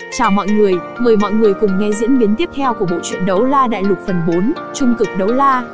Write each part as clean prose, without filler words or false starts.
Chào mọi người, mời mọi người cùng nghe diễn biến tiếp theo của bộ truyện Đấu La Đại Lục phần 4, Trung cực đấu la.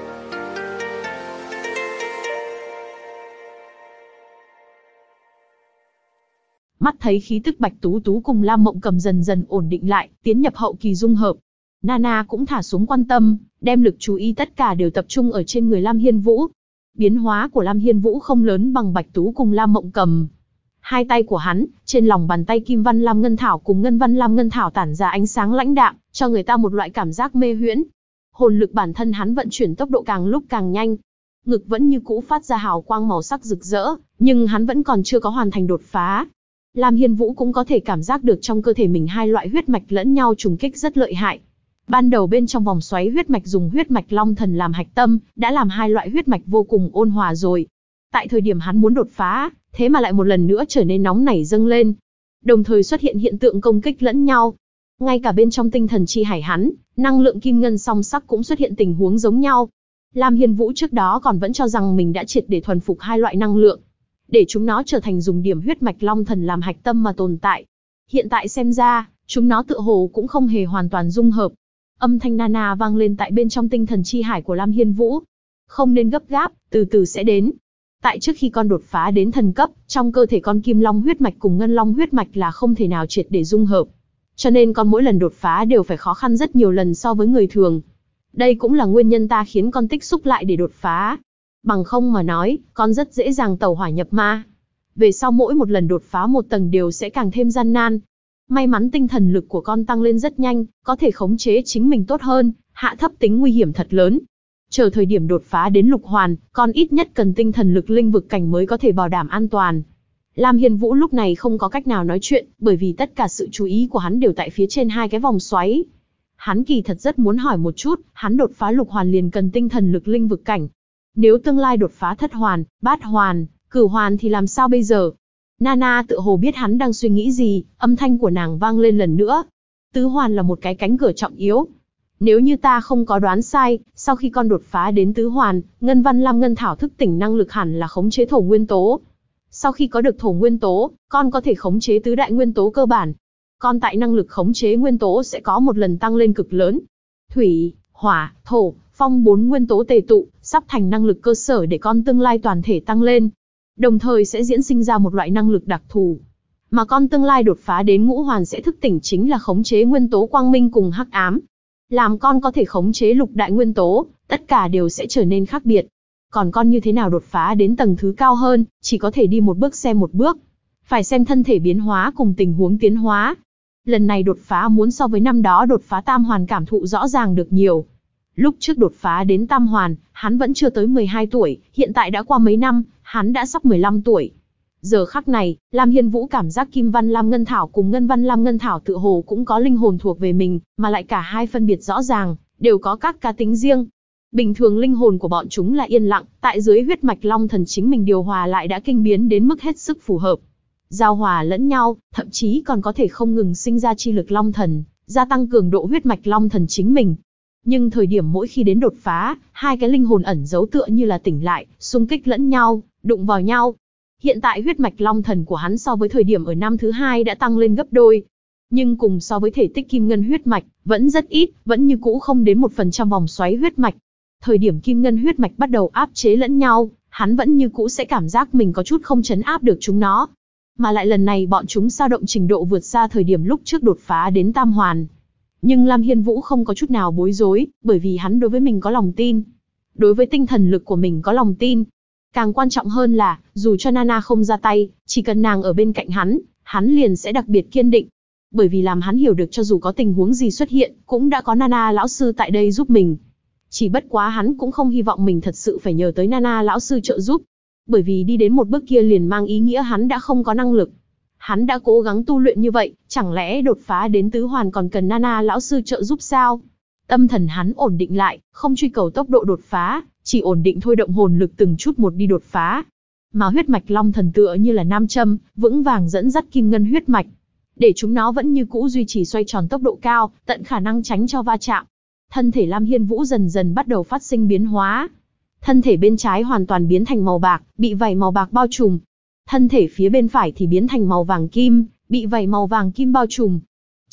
Mắt thấy khí tức Bạch Tú Tú cùng Lam Mộng Cầm dần dần ổn định lại, tiến nhập hậu kỳ dung hợp. Nana cũng thả xuống quan tâm, đem lực chú ý tất cả đều tập trung ở trên người Lam Hiên Vũ. Biến hóa của Lam Hiên Vũ không lớn bằng Bạch Tú cùng Lam Mộng Cầm. Hai tay của hắn, trên lòng bàn tay Kim Văn Lam Ngân Thảo cùng Ngân Văn Lam Ngân Thảo tản ra ánh sáng lãnh đạm, cho người ta một loại cảm giác mê huyễn. Hồn lực bản thân hắn vận chuyển tốc độ càng lúc càng nhanh. Ngực vẫn như cũ phát ra hào quang màu sắc rực rỡ, nhưng hắn vẫn còn chưa có hoàn thành đột phá. Lam Hiên Vũ cũng có thể cảm giác được trong cơ thể mình hai loại huyết mạch lẫn nhau trùng kích rất lợi hại. Ban đầu bên trong vòng xoáy huyết mạch dùng huyết mạch Long Thần làm hạch tâm, đã làm hai loại huyết mạch vô cùng ôn hòa rồi. Tại thời điểm hắn muốn đột phá, thế mà lại một lần nữa trở nên nóng nảy dâng lên. Đồng thời xuất hiện hiện tượng công kích lẫn nhau. Ngay cả bên trong tinh thần chi hải hắn, năng lượng kim ngân song sắc cũng xuất hiện tình huống giống nhau. Lam Hiên Vũ trước đó còn vẫn cho rằng mình đã triệt để thuần phục hai loại năng lượng, để chúng nó trở thành dùng điểm huyết mạch Long Thần làm hạch tâm mà tồn tại. Hiện tại xem ra, chúng nó tựa hồ cũng không hề hoàn toàn dung hợp. Âm thanh Nana vang lên tại bên trong tinh thần chi hải của Lam Hiên Vũ. Không nên gấp gáp, từ từ sẽ đến. Tại trước khi con đột phá đến thần cấp, trong cơ thể con Kim Long huyết mạch cùng Ngân Long huyết mạch là không thể nào triệt để dung hợp. Cho nên con mỗi lần đột phá đều phải khó khăn rất nhiều lần so với người thường. Đây cũng là nguyên nhân ta khiến con tích xúc lại để đột phá. Bằng không mà nói, con rất dễ dàng tẩu hỏa nhập ma. Về sau mỗi một lần đột phá một tầng đều sẽ càng thêm gian nan. May mắn tinh thần lực của con tăng lên rất nhanh, có thể khống chế chính mình tốt hơn, hạ thấp tính nguy hiểm thật lớn. Chờ thời điểm đột phá đến lục hoàn, con ít nhất cần tinh thần lực linh vực cảnh mới có thể bảo đảm an toàn. Lam Hiên Vũ lúc này không có cách nào nói chuyện, bởi vì tất cả sự chú ý của hắn đều tại phía trên hai cái vòng xoáy. Hắn kỳ thật rất muốn hỏi một chút, hắn đột phá lục hoàn liền cần tinh thần lực linh vực cảnh. Nếu tương lai đột phá thất hoàn, bát hoàn, cửu hoàn thì làm sao bây giờ? Nana tựa hồ biết hắn đang suy nghĩ gì, âm thanh của nàng vang lên lần nữa. Tứ hoàn là một cái cánh cửa trọng yếu. Nếu như ta không có đoán sai, sau khi con đột phá đến tứ hoàn, Ngân Văn Lam Ngân Thảo thức tỉnh năng lực hẳn là khống chế thổ nguyên tố. Sau khi có được thổ nguyên tố, con có thể khống chế tứ đại nguyên tố cơ bản. Con tại năng lực khống chế nguyên tố sẽ có một lần tăng lên cực lớn. Thủy, hỏa, thổ, phong bốn nguyên tố tề tụ, sắp thành năng lực cơ sở để con tương lai toàn thể tăng lên. Đồng thời sẽ diễn sinh ra một loại năng lực đặc thù. Mà con tương lai đột phá đến ngũ hoàn sẽ thức tỉnh chính là khống chế nguyên tố quang minh cùng hắc ám. Làm con có thể khống chế lục đại nguyên tố, tất cả đều sẽ trở nên khác biệt. Còn con như thế nào đột phá đến tầng thứ cao hơn, chỉ có thể đi một bước xem một bước. Phải xem thân thể biến hóa cùng tình huống tiến hóa. Lần này đột phá muốn so với năm đó đột phá tam hoàn cảm thụ rõ ràng được nhiều. Lúc trước đột phá đến tam hoàn, hắn vẫn chưa tới 12 tuổi, hiện tại đã qua mấy năm, hắn đã sắp 15 tuổi. Giờ khắc này, Lam Hiên Vũ cảm giác Kim Văn Lam Ngân Thảo cùng Ngân Văn Lam Ngân Thảo tựa hồ cũng có linh hồn thuộc về mình, mà lại cả hai phân biệt rõ ràng, đều có các cá tính riêng. Bình thường linh hồn của bọn chúng là yên lặng, tại dưới huyết mạch Long Thần chính mình điều hòa lại đã kinh biến đến mức hết sức phù hợp. Giao hòa lẫn nhau, thậm chí còn có thể không ngừng sinh ra chi lực Long Thần, gia tăng cường độ huyết mạch Long Thần chính mình. Nhưng thời điểm mỗi khi đến đột phá, hai cái linh hồn ẩn giấu tựa như là tỉnh lại, xung kích lẫn nhau, đụng vào nhau. Hiện tại huyết mạch Long Thần của hắn so với thời điểm ở năm thứ hai đã tăng lên gấp đôi. Nhưng cùng so với thể tích kim ngân huyết mạch, vẫn rất ít, vẫn như cũ không đến 1% vòng xoáy huyết mạch. Thời điểm kim ngân huyết mạch bắt đầu áp chế lẫn nhau, hắn vẫn như cũ sẽ cảm giác mình có chút không trấn áp được chúng nó. Mà lại lần này bọn chúng dao động trình độ vượt xa thời điểm lúc trước đột phá đến tam hoàn. Nhưng Lam Hiên Vũ không có chút nào bối rối, bởi vì hắn đối với mình có lòng tin. Đối với tinh thần lực của mình có lòng tin. Càng quan trọng hơn là, dù cho Nana không ra tay, chỉ cần nàng ở bên cạnh hắn liền sẽ đặc biệt kiên định. Bởi vì làm hắn hiểu được cho dù có tình huống gì xuất hiện, cũng đã có Nana lão sư tại đây giúp mình. Chỉ bất quá hắn cũng không hy vọng mình thật sự phải nhờ tới Nana lão sư trợ giúp. Bởi vì đi đến một bước kia liền mang ý nghĩa hắn đã không có năng lực. Hắn đã cố gắng tu luyện như vậy, chẳng lẽ đột phá đến tứ hoàn còn cần Nana lão sư trợ giúp sao? Tâm thần hắn ổn định lại, không truy cầu tốc độ đột phá, chỉ ổn định thôi động hồn lực từng chút một đi đột phá. Mà huyết mạch Long Thần tựa như là nam châm, vững vàng dẫn dắt kim ngân huyết mạch, để chúng nó vẫn như cũ duy trì xoay tròn tốc độ cao, tận khả năng tránh cho va chạm. Thân thể Lam Hiên Vũ dần dần bắt đầu phát sinh biến hóa. Thân thể bên trái hoàn toàn biến thành màu bạc, bị vảy màu bạc bao trùm. Thân thể phía bên phải thì biến thành màu vàng kim, bị vảy màu vàng kim bao trùm.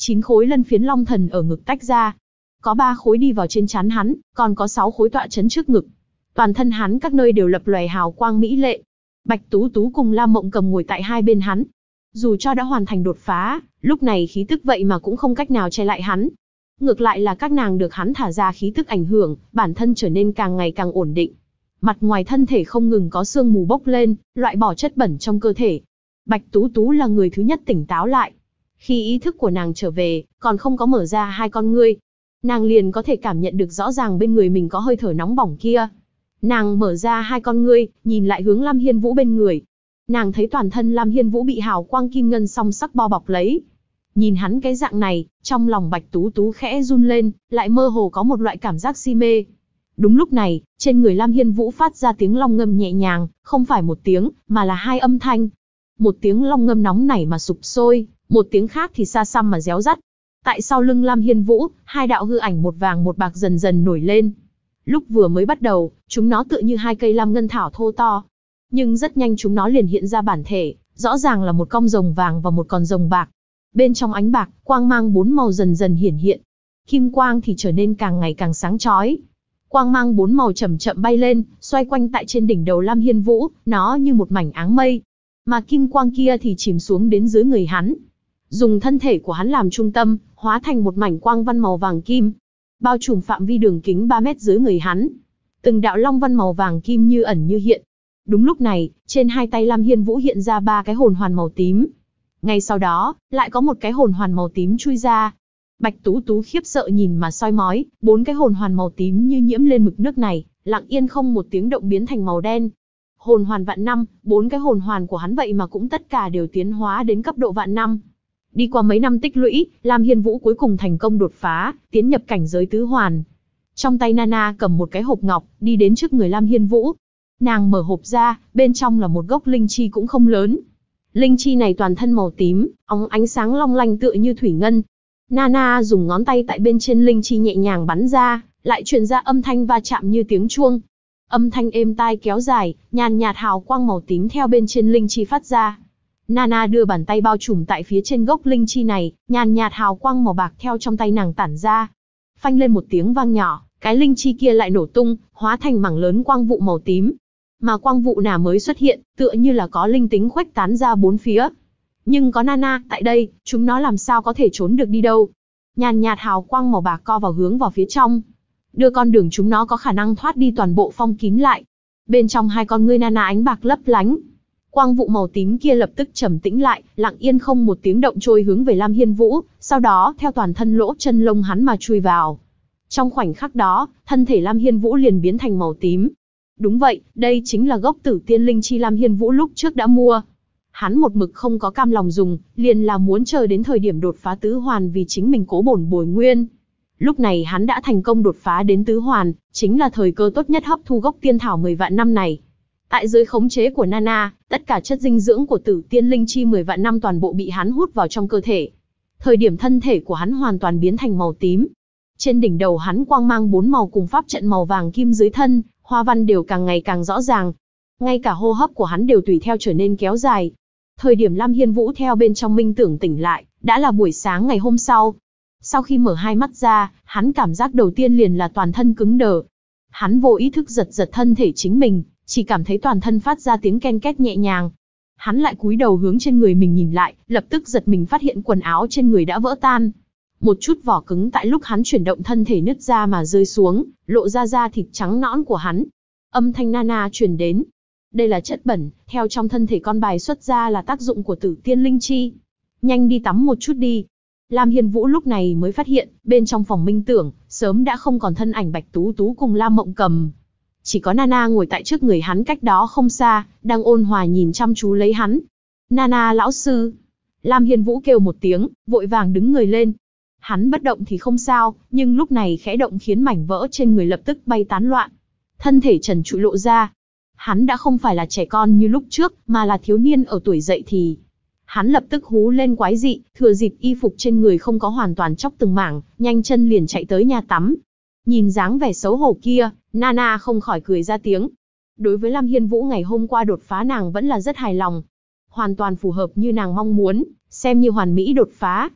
9 khối lân phiến long thần ở ngực tách ra. Có 3 khối đi vào trên trán hắn, còn có 6 khối tọa chấn trước ngực. Toàn thân hắn các nơi đều lập lòe hào quang mỹ lệ. Bạch Tú Tú cùng Lam Mộng Cầm ngồi tại hai bên hắn. Dù cho đã hoàn thành đột phá, lúc này khí tức vậy mà cũng không cách nào che lại hắn. Ngược lại là các nàng được hắn thả ra khí tức ảnh hưởng, bản thân trở nên càng ngày càng ổn định. Mặt ngoài thân thể không ngừng có sương mù bốc lên, loại bỏ chất bẩn trong cơ thể. Bạch Tú Tú là người thứ nhất tỉnh táo lại. Khi ý thức của nàng trở về, còn không có mở ra hai con ngươi, nàng liền có thể cảm nhận được rõ ràng bên người mình có hơi thở nóng bỏng kia. Nàng mở ra hai con ngươi, nhìn lại hướng Lam Hiên Vũ bên người. Nàng thấy toàn thân Lam Hiên Vũ bị hào quang kim ngân song sắc bao bọc lấy. Nhìn hắn cái dạng này, trong lòng Bạch Tú Tú khẽ run lên, lại mơ hồ có một loại cảm giác si mê. Đúng lúc này, trên người Lam Hiên Vũ phát ra tiếng long ngâm nhẹ nhàng, không phải một tiếng, mà là hai âm thanh. Một tiếng long ngâm nóng nảy mà sục sôi, một tiếng khác thì xa xăm mà réo rắt. Tại sau lưng Lam Hiên Vũ, hai đạo hư ảnh một vàng một bạc dần dần nổi lên. Lúc vừa mới bắt đầu, chúng nó tựa như hai cây lam ngân thảo thô to. Nhưng rất nhanh chúng nó liền hiện ra bản thể, rõ ràng là một con rồng vàng và một con rồng bạc. Bên trong ánh bạc, quang mang 4 màu dần dần hiển hiện. Kim quang thì trở nên càng ngày càng sáng chói. Quang mang 4 màu chậm chậm bay lên, xoay quanh tại trên đỉnh đầu Lam Hiên Vũ, nó như một mảnh áng mây. Mà kim quang kia thì chìm xuống đến dưới người hắn. Dùng thân thể của hắn làm trung tâm, hóa thành một mảnh quang văn màu vàng kim, bao trùm phạm vi đường kính 3 mét dưới người hắn. Từng đạo long văn màu vàng kim như ẩn như hiện. Đúng lúc này, trên hai tay Lam Hiên Vũ hiện ra 3 cái hồn hoàn màu tím. Ngay sau đó, lại có một cái hồn hoàn màu tím chui ra. Bạch Tú Tú khiếp sợ nhìn mà soi mói, 4 cái hồn hoàn màu tím như nhiễm lên mực nước này, lặng yên không một tiếng động biến thành màu đen. Hồn hoàn vạn năm, 4 cái hồn hoàn của hắn vậy mà cũng tất cả đều tiến hóa đến cấp độ vạn năm. Đi qua mấy năm tích lũy, Lam Hiên Vũ cuối cùng thành công đột phá, tiến nhập cảnh giới tứ hoàn. Trong tay Nana cầm một cái hộp ngọc, đi đến trước người Lam Hiên Vũ. Nàng mở hộp ra, bên trong là một gốc linh chi cũng không lớn. Linh chi này toàn thân màu tím, óng ánh sáng long lanh tựa như thủy ngân. Nana dùng ngón tay tại bên trên linh chi nhẹ nhàng bắn ra, lại truyền ra âm thanh va chạm như tiếng chuông. Âm thanh êm tai kéo dài, nhàn nhạt hào quang màu tím theo bên trên linh chi phát ra. Nana đưa bàn tay bao trùm tại phía trên gốc linh chi này, nhàn nhạt hào quang màu bạc theo trong tay nàng tản ra. Phanh lên một tiếng vang nhỏ, cái linh chi kia lại nổ tung, hóa thành mảng lớn quang vụ màu tím. Mà quang vụ nào mới xuất hiện, tựa như là có linh tính khuếch tán ra bốn phía. Nhưng có Nana tại đây, chúng nó làm sao có thể trốn được đi đâu. Nhàn nhạt hào quang màu bạc co vào hướng vào phía trong. Đưa con đường chúng nó có khả năng thoát đi toàn bộ phong kín lại. Bên trong hai con ngươi Nana ánh bạc lấp lánh. Quang vụ màu tím kia lập tức trầm tĩnh lại, lặng yên không một tiếng động trôi hướng về Lam Hiên Vũ, sau đó theo toàn thân lỗ chân lông hắn mà chui vào. Trong khoảnh khắc đó, thân thể Lam Hiên Vũ liền biến thành màu tím. Đúng vậy, đây chính là gốc Tử Tiên Linh Chi Lam Hiên Vũ lúc trước đã mua. Hắn một mực không có cam lòng dùng, liền là muốn chờ đến thời điểm đột phá tứ hoàn vì chính mình cố bổn bồi nguyên. Lúc này hắn đã thành công đột phá đến tứ hoàn, chính là thời cơ tốt nhất hấp thu gốc tiên thảo 10 vạn năm này. Tại dưới khống chế của Nana, tất cả chất dinh dưỡng của Tử Tiên Linh Chi 10 vạn năm toàn bộ bị hắn hút vào trong cơ thể. Thời điểm thân thể của hắn hoàn toàn biến thành màu tím. Trên đỉnh đầu hắn quang mang 4 màu cùng pháp trận màu vàng kim dưới thân, hoa văn đều càng ngày càng rõ ràng. Ngay cả hô hấp của hắn đều tùy theo trở nên kéo dài. Thời điểm Lam Hiên Vũ theo bên trong minh tưởng tỉnh lại, đã là buổi sáng ngày hôm sau. Sau khi mở hai mắt ra, hắn cảm giác đầu tiên liền là toàn thân cứng đờ. Hắn vô ý thức giật giật thân thể chính mình, chỉ cảm thấy toàn thân phát ra tiếng ken két nhẹ nhàng. Hắn lại cúi đầu hướng trên người mình nhìn lại, lập tức giật mình phát hiện quần áo trên người đã vỡ tan. Một chút vỏ cứng tại lúc hắn chuyển động thân thể nứt ra mà rơi xuống, lộ ra da thịt trắng nõn của hắn. Âm thanh Nana truyền đến. Đây là chất bẩn, theo trong thân thể con bài xuất ra là tác dụng của Tử Tiên Linh Chi. Nhanh đi tắm một chút đi. Lam Hiên Vũ lúc này mới phát hiện, bên trong phòng minh tưởng, sớm đã không còn thân ảnh Bạch Tú Tú cùng Lam Mộng Cầm. Chỉ có Nana ngồi tại trước người hắn cách đó không xa, đang ôn hòa nhìn chăm chú lấy hắn. Nana lão sư. Lam Hiên Vũ kêu một tiếng, vội vàng đứng người lên. Hắn bất động thì không sao, nhưng lúc này khẽ động khiến mảnh vỡ trên người lập tức bay tán loạn. Thân thể trần trụi lộ ra. Hắn đã không phải là trẻ con như lúc trước, mà là thiếu niên ở tuổi dậy thì. Hắn lập tức hú lên quái dị, thừa dịp y phục trên người không có hoàn toàn chóc từng mảng, nhanh chân liền chạy tới nhà tắm. Nhìn dáng vẻ xấu hổ kia, Nana không khỏi cười ra tiếng. Đối với Lam Hiên Vũ ngày hôm qua đột phá nàng vẫn là rất hài lòng. Hoàn toàn phù hợp như nàng mong muốn, xem như hoàn mỹ đột phá.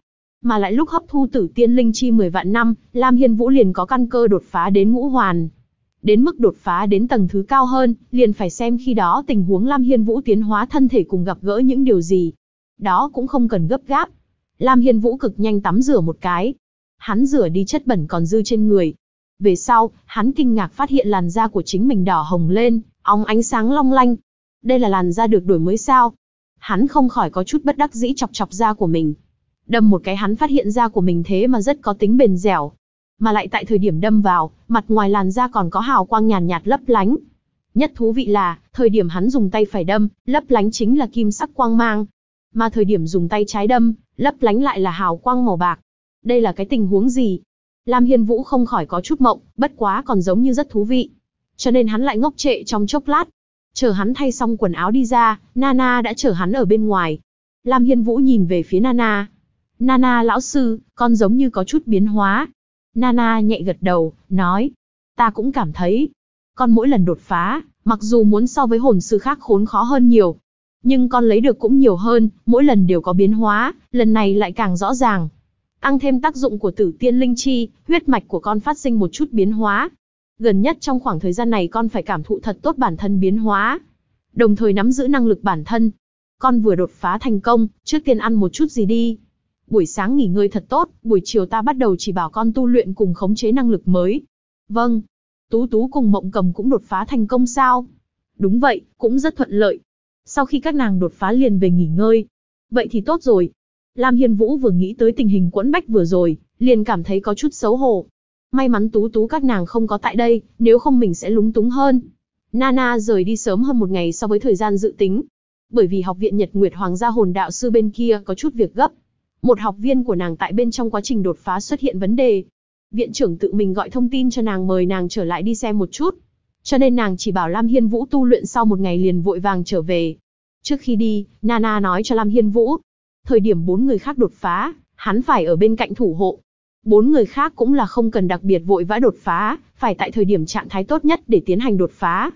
Mà lại lúc hấp thu tử tiên linh chi 10 vạn năm, Lam Hiên Vũ liền có căn cơ đột phá đến ngũ hoàn. Đến mức đột phá đến tầng thứ cao hơn, liền phải xem khi đó tình huống Lam Hiên Vũ tiến hóa thân thể cùng gặp gỡ những điều gì. Đó cũng không cần gấp gáp. Lam Hiên Vũ cực nhanh tắm rửa một cái. Hắn rửa đi chất bẩn còn dư trên người. Về sau, hắn kinh ngạc phát hiện làn da của chính mình đỏ hồng lên, óng ánh sáng long lanh. Đây là làn da được đổi mới sao? Hắn không khỏi có chút bất đắc dĩ chọc chọc da của mình. Đâm một cái hắn phát hiện da của mình thế mà rất có tính bền dẻo. Mà lại tại thời điểm đâm vào, mặt ngoài làn da còn có hào quang nhàn nhạt lấp lánh. Nhất thú vị là, thời điểm hắn dùng tay phải đâm, lấp lánh chính là kim sắc quang mang. Mà thời điểm dùng tay trái đâm, lấp lánh lại là hào quang màu bạc. Đây là cái tình huống gì? Lam Hiên Vũ không khỏi có chút mộng, bất quá còn giống như rất thú vị. Cho nên hắn lại ngốc trệ trong chốc lát. Chờ hắn thay xong quần áo đi ra, Nana đã chờ hắn ở bên ngoài. Lam Hiên Vũ nhìn về phía Nana. Nana lão sư, con giống như có chút biến hóa. Nana nhẹ gật đầu, nói. Ta cũng cảm thấy. Con mỗi lần đột phá, mặc dù muốn so với hồn sư khác khốn khó hơn nhiều. Nhưng con lấy được cũng nhiều hơn, mỗi lần đều có biến hóa, lần này lại càng rõ ràng. Tăng thêm tác dụng của tử tiên linh chi, huyết mạch của con phát sinh một chút biến hóa. Gần nhất trong khoảng thời gian này con phải cảm thụ thật tốt bản thân biến hóa. Đồng thời nắm giữ năng lực bản thân. Con vừa đột phá thành công, trước tiên ăn một chút gì đi. Buổi sáng nghỉ ngơi thật tốt, buổi chiều ta bắt đầu chỉ bảo con tu luyện cùng khống chế năng lực mới. Vâng. Tú Tú cùng Mộng Cầm cũng đột phá thành công sao? Đúng vậy, cũng rất thuận lợi. Sau khi các nàng đột phá liền về nghỉ ngơi. Vậy thì tốt rồi. Lam Hiên Vũ vừa nghĩ tới tình hình quẫn bách vừa rồi, liền cảm thấy có chút xấu hổ. May mắn Tú Tú các nàng không có tại đây, nếu không mình sẽ lúng túng hơn. Nana rời đi sớm hơn một ngày so với thời gian dự tính. Bởi vì học viện Nhật Nguyệt Hoàng gia hồn đạo sư bên kia có chút việc gấp. Một học viên của nàng tại bên trong quá trình đột phá xuất hiện vấn đề. Viện trưởng tự mình gọi thông tin cho nàng mời nàng trở lại đi xem một chút. Cho nên nàng chỉ bảo Lam Hiên Vũ tu luyện sau một ngày liền vội vàng trở về. Trước khi đi, Nana nói cho Lam Hiên Vũ. Thời điểm 4 người khác đột phá, hắn phải ở bên cạnh thủ hộ. 4 người khác cũng là không cần đặc biệt vội vã đột phá, phải tại thời điểm trạng thái tốt nhất để tiến hành đột phá.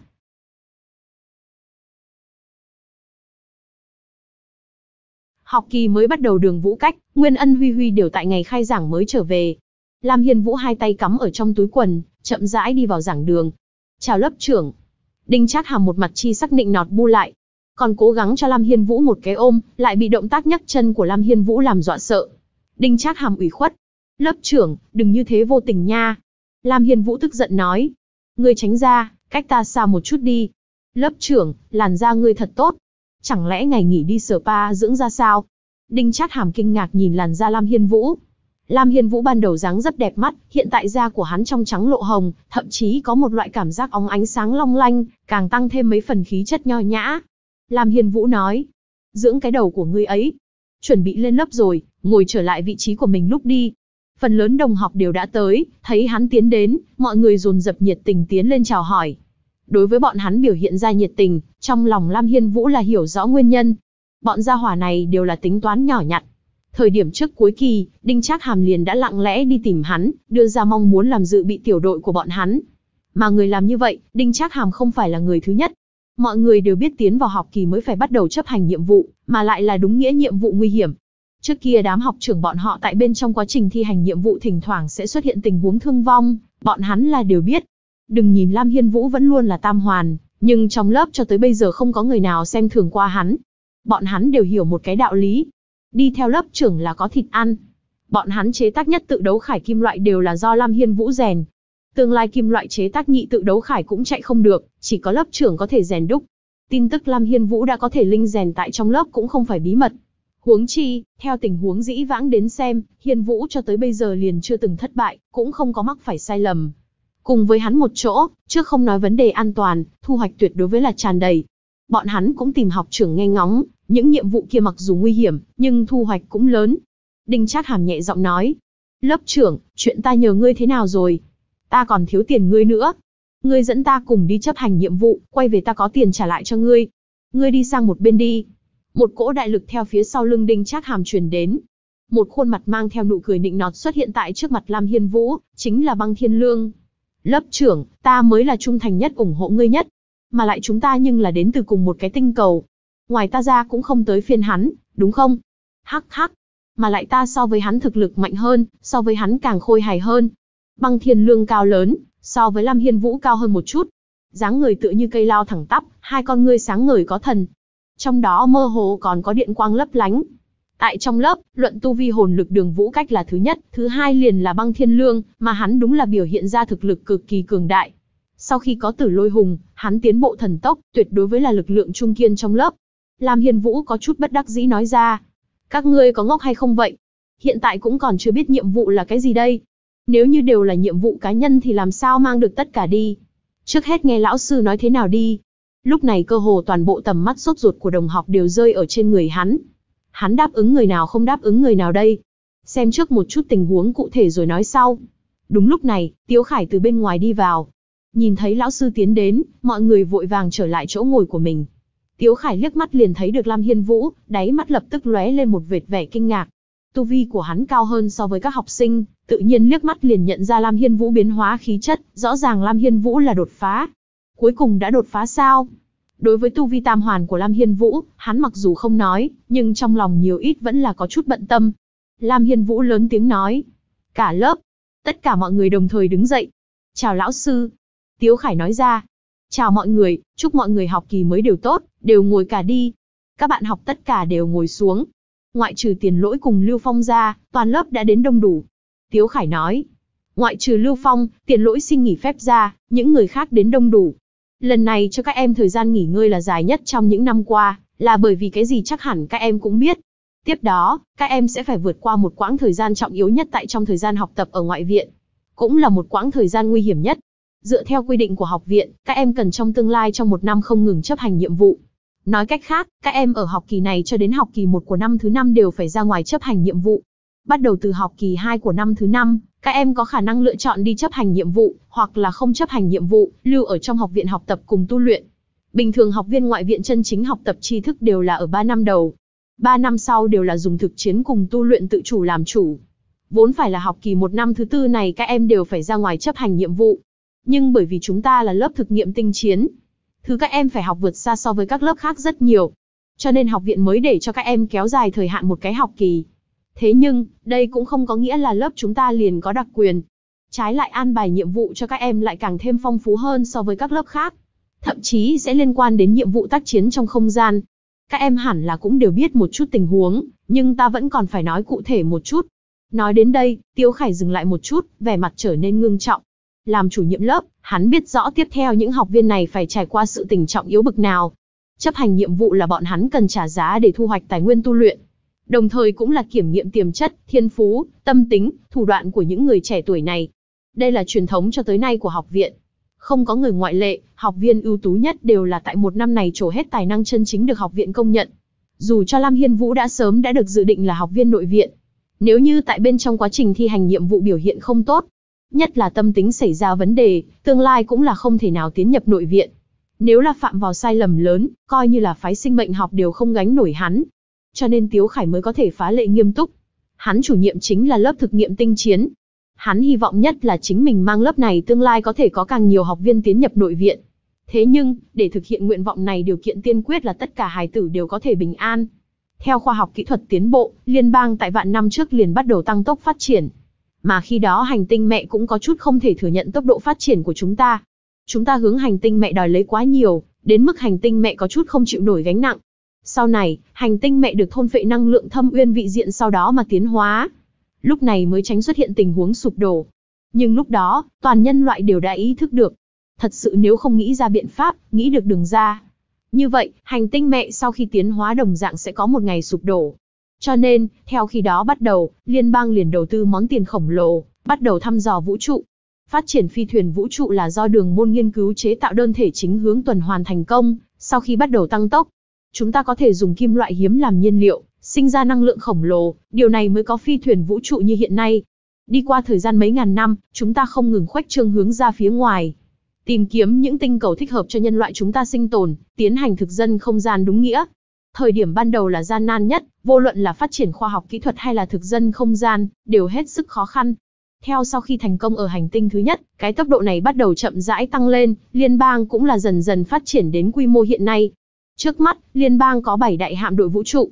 Học kỳ mới bắt đầu Đường Vũ Cách, Nguyên Ân Huy Huy đều tại ngày khai giảng mới trở về. Lam Hiên Vũ hai tay cắm ở trong túi quần, chậm rãi đi vào giảng đường. Chào lớp trưởng. Đinh Trác Hàm một mặt chi sắc nịnh nọt bu lại. Còn cố gắng cho Lam Hiên Vũ một cái ôm, lại bị động tác nhấc chân của Lam Hiên Vũ làm dọa sợ. Đinh Trác Hàm ủy khuất. Lớp trưởng, đừng như thế vô tình nha. Lam Hiên Vũ tức giận nói. Ngươi tránh ra, cách ta xa một chút đi. Lớp trưởng, làn da ngươi thật tốt. Chẳng lẽ ngày nghỉ đi spa dưỡng da sao? Đinh Trác Hàm kinh ngạc nhìn làn da Lam Hiên Vũ. Lam Hiên Vũ ban đầu dáng rất đẹp mắt, hiện tại da của hắn trong trắng lộ hồng, thậm chí có một loại cảm giác óng ánh sáng long lanh, càng tăng thêm mấy phần khí chất nho nhã. Lam Hiên Vũ nói, dưỡng cái đầu của ngươi ấy. Chuẩn bị lên lớp rồi, ngồi trở lại vị trí của mình lúc đi. Phần lớn đồng học đều đã tới, thấy hắn tiến đến, mọi người dồn dập nhiệt tình tiến lên chào hỏi. Đối với bọn hắn biểu hiện ra nhiệt tình, trong lòng Lam Hiên Vũ là hiểu rõ nguyên nhân. Bọn gia hỏa này đều là tính toán nhỏ nhặt. Thời điểm trước cuối kỳ, Đinh Trác Hàm liền đã lặng lẽ đi tìm hắn, đưa ra mong muốn làm dự bị tiểu đội của bọn hắn. Mà người làm như vậy, Đinh Trác Hàm không phải là người thứ nhất. Mọi người đều biết tiến vào học kỳ mới phải bắt đầu chấp hành nhiệm vụ, mà lại là đúng nghĩa nhiệm vụ nguy hiểm. Trước kia đám học trưởng bọn họ tại bên trong quá trình thi hành nhiệm vụ thỉnh thoảng sẽ xuất hiện tình huống thương vong, bọn hắn là đều biết. Đừng nhìn Lam Hiên Vũ vẫn luôn là tam hoàn, nhưng trong lớp cho tới bây giờ không có người nào xem thường qua hắn. Bọn hắn đều hiểu một cái đạo lý. Đi theo lớp trưởng là có thịt ăn. Bọn hắn chế tác nhất tự đấu khải kim loại đều là do Lam Hiên Vũ rèn. Tương lai kim loại chế tác nhị tự đấu khải cũng chạy không được, chỉ có lớp trưởng có thể rèn đúc. Tin tức Lam Hiên Vũ đã có thể linh rèn tại trong lớp cũng không phải bí mật. Huống chi, theo tình huống dĩ vãng đến xem, Hiên Vũ cho tới bây giờ liền chưa từng thất bại, cũng không có mắc phải sai lầm. Cùng với hắn một chỗ, trước không nói vấn đề an toàn, thu hoạch tuyệt đối với là tràn đầy. Bọn hắn cũng tìm học trưởng nghe ngóng, những nhiệm vụ kia mặc dù nguy hiểm, nhưng thu hoạch cũng lớn. Đinh Trác Hàm nhẹ giọng nói, lớp trưởng, chuyện ta nhờ ngươi thế nào rồi? Ta còn thiếu tiền ngươi nữa. Ngươi dẫn ta cùng đi chấp hành nhiệm vụ, quay về ta có tiền trả lại cho ngươi. Ngươi đi sang một bên đi. Một cỗ đại lực theo phía sau lưng Đinh Trác Hàm truyền đến. Một khuôn mặt mang theo nụ cười nịnh nọt xuất hiện tại trước mặt Lam Hiên Vũ, chính là Băng Thiên Lương. Lớp trưởng, ta mới là trung thành nhất ủng hộ ngươi nhất. Mà lại chúng ta nhưng là đến từ cùng một cái tinh cầu. Ngoài ta ra cũng không tới phiên hắn, đúng không? Hắc hắc. Mà lại ta so với hắn thực lực mạnh hơn, so với hắn càng khôi hài hơn. Băng Thiên Lương cao lớn, so với Lam Hiên Vũ cao hơn một chút. Dáng người tựa như cây lao thẳng tắp, hai con ngươi sáng ngời có thần. Trong đó mơ hồ còn có điện quang lấp lánh. Tại trong lớp, luận tu vi hồn lực Đường Vũ Cách là thứ nhất, thứ hai liền là Băng Thiên Lương, mà hắn đúng là biểu hiện ra thực lực cực kỳ cường đại. Sau khi có Tử Lôi Hùng, hắn tiến bộ thần tốc, tuyệt đối với là lực lượng trung kiên trong lớp. Lam Hiên Vũ có chút bất đắc dĩ nói ra. Các ngươi có ngốc hay không vậy? Hiện tại cũng còn chưa biết nhiệm vụ là cái gì đây. Nếu như đều là nhiệm vụ cá nhân thì làm sao mang được tất cả đi. Trước hết nghe lão sư nói thế nào đi. Lúc này cơ hồ toàn bộ tầm mắt sốt ruột của đồng học đều rơi ở trên người hắn. Hắn đáp ứng người nào không đáp ứng người nào đây? Xem trước một chút tình huống cụ thể rồi nói sau. Đúng lúc này, Tiếu Khải từ bên ngoài đi vào. Nhìn thấy lão sư tiến đến, mọi người vội vàng trở lại chỗ ngồi của mình. Tiếu Khải liếc mắt liền thấy được Lam Hiên Vũ, đáy mắt lập tức lóe lên một vệt vẻ kinh ngạc. Tu vi của hắn cao hơn so với các học sinh, tự nhiên liếc mắt liền nhận ra Lam Hiên Vũ biến hóa khí chất, rõ ràng Lam Hiên Vũ là đột phá. Cuối cùng đã đột phá sao? Đối với tu vi tam hoàn của Lam Hiên Vũ, hắn mặc dù không nói, nhưng trong lòng nhiều ít vẫn là có chút bận tâm. Lam Hiên Vũ lớn tiếng nói. Cả lớp, tất cả mọi người đồng thời đứng dậy. Chào lão sư. Tiếu Khải nói ra. Chào mọi người, chúc mọi người học kỳ mới đều tốt, đều ngồi cả đi. Các bạn học tất cả đều ngồi xuống. Ngoại trừ Tiền Lỗi cùng Lưu Phong ra, toàn lớp đã đến đông đủ. Tiếu Khải nói. Ngoại trừ Lưu Phong, Tiền Lỗi xin nghỉ phép ra, những người khác đến đông đủ. Lần này cho các em thời gian nghỉ ngơi là dài nhất trong những năm qua, là bởi vì cái gì chắc hẳn các em cũng biết. Tiếp đó, các em sẽ phải vượt qua một quãng thời gian trọng yếu nhất tại trong thời gian học tập ở ngoại viện. Cũng là một quãng thời gian nguy hiểm nhất. Dựa theo quy định của học viện, các em cần trong tương lai trong một năm không ngừng chấp hành nhiệm vụ. Nói cách khác, các em ở học kỳ này cho đến học kỳ 1 của năm thứ 5 đều phải ra ngoài chấp hành nhiệm vụ. Bắt đầu từ học kỳ 2 của năm thứ 5, các em có khả năng lựa chọn đi chấp hành nhiệm vụ, hoặc là không chấp hành nhiệm vụ, lưu ở trong học viện học tập cùng tu luyện. Bình thường học viên ngoại viện chân chính học tập tri thức đều là ở 3 năm đầu. 3 năm sau đều là dùng thực chiến cùng tu luyện tự chủ làm chủ. Vốn phải là học kỳ 1 năm thứ 4 này các em đều phải ra ngoài chấp hành nhiệm vụ. Nhưng bởi vì chúng ta là lớp thực nghiệm tinh chiến, thứ các em phải học vượt xa so với các lớp khác rất nhiều. Cho nên học viện mới để cho các em kéo dài thời hạn một cái học kỳ. Thế nhưng, đây cũng không có nghĩa là lớp chúng ta liền có đặc quyền. Trái lại an bài nhiệm vụ cho các em lại càng thêm phong phú hơn so với các lớp khác. Thậm chí sẽ liên quan đến nhiệm vụ tác chiến trong không gian. Các em hẳn là cũng đều biết một chút tình huống, nhưng ta vẫn còn phải nói cụ thể một chút. Nói đến đây, Tiếu Khải dừng lại một chút, vẻ mặt trở nên ngưng trọng. Làm chủ nhiệm lớp, hắn biết rõ tiếp theo những học viên này phải trải qua sự tình trọng yếu bực nào. Chấp hành nhiệm vụ là bọn hắn cần trả giá để thu hoạch tài nguyên tu luyện. Đồng thời cũng là kiểm nghiệm tiềm chất, thiên phú, tâm tính, thủ đoạn của những người trẻ tuổi này. Đây là truyền thống cho tới nay của học viện. Không có người ngoại lệ, học viên ưu tú nhất đều là tại một năm này trổ hết tài năng chân chính được học viện công nhận. Dù cho Lam Hiên Vũ đã sớm đã được dự định là học viên nội viện. Nếu như tại bên trong quá trình thi hành nhiệm vụ biểu hiện không tốt, nhất là tâm tính xảy ra vấn đề, tương lai cũng là không thể nào tiến nhập nội viện. Nếu là phạm vào sai lầm lớn, coi như là phái sinh mệnh học đều không gánh nổi hắn. Cho nên Tiếu Khải mới có thể phá lệ nghiêm túc. Hắn chủ nhiệm chính là lớp thực nghiệm tinh chiến. Hắn hy vọng nhất là chính mình mang lớp này tương lai có thể có càng nhiều học viên tiến nhập nội viện. Thế nhưng, để thực hiện nguyện vọng này điều kiện tiên quyết là tất cả hài tử đều có thể bình an. Theo khoa học kỹ thuật tiến bộ, liên bang tại vạn năm trước liền bắt đầu tăng tốc phát triển. Mà khi đó hành tinh mẹ cũng có chút không thể thừa nhận tốc độ phát triển của chúng ta. Chúng ta hướng hành tinh mẹ đòi lấy quá nhiều, đến mức hành tinh mẹ có chút không chịu nổi gánh nặng. Sau này, hành tinh mẹ được thôn phệ năng lượng thâm uyên vị diện sau đó mà tiến hóa. Lúc này mới tránh xuất hiện tình huống sụp đổ. Nhưng lúc đó, toàn nhân loại đều đã ý thức được. Thật sự nếu không nghĩ ra biện pháp, nghĩ được đường ra. Như vậy, hành tinh mẹ sau khi tiến hóa đồng dạng sẽ có một ngày sụp đổ. Cho nên, theo khi đó bắt đầu, liên bang liền đầu tư món tiền khổng lồ, bắt đầu thăm dò vũ trụ. Phát triển phi thuyền vũ trụ là do Đường Môn nghiên cứu chế tạo đơn thể chính hướng tuần hoàn thành công, sau khi bắt đầu tăng tốc. Chúng ta có thể dùng kim loại hiếm làm nhiên liệu, sinh ra năng lượng khổng lồ, điều này mới có phi thuyền vũ trụ như hiện nay. Đi qua thời gian mấy ngàn năm, chúng ta không ngừng khuếch trương hướng ra phía ngoài. Tìm kiếm những tinh cầu thích hợp cho nhân loại chúng ta sinh tồn, tiến hành thực dân không gian đúng nghĩa. Thời điểm ban đầu là gian nan nhất, vô luận là phát triển khoa học kỹ thuật hay là thực dân không gian, đều hết sức khó khăn. Theo sau khi thành công ở hành tinh thứ nhất, cái tốc độ này bắt đầu chậm rãi tăng lên, liên bang cũng là dần dần phát triển đến quy mô hiện nay. Trước mắt, liên bang có 7 đại hạm đội vũ trụ.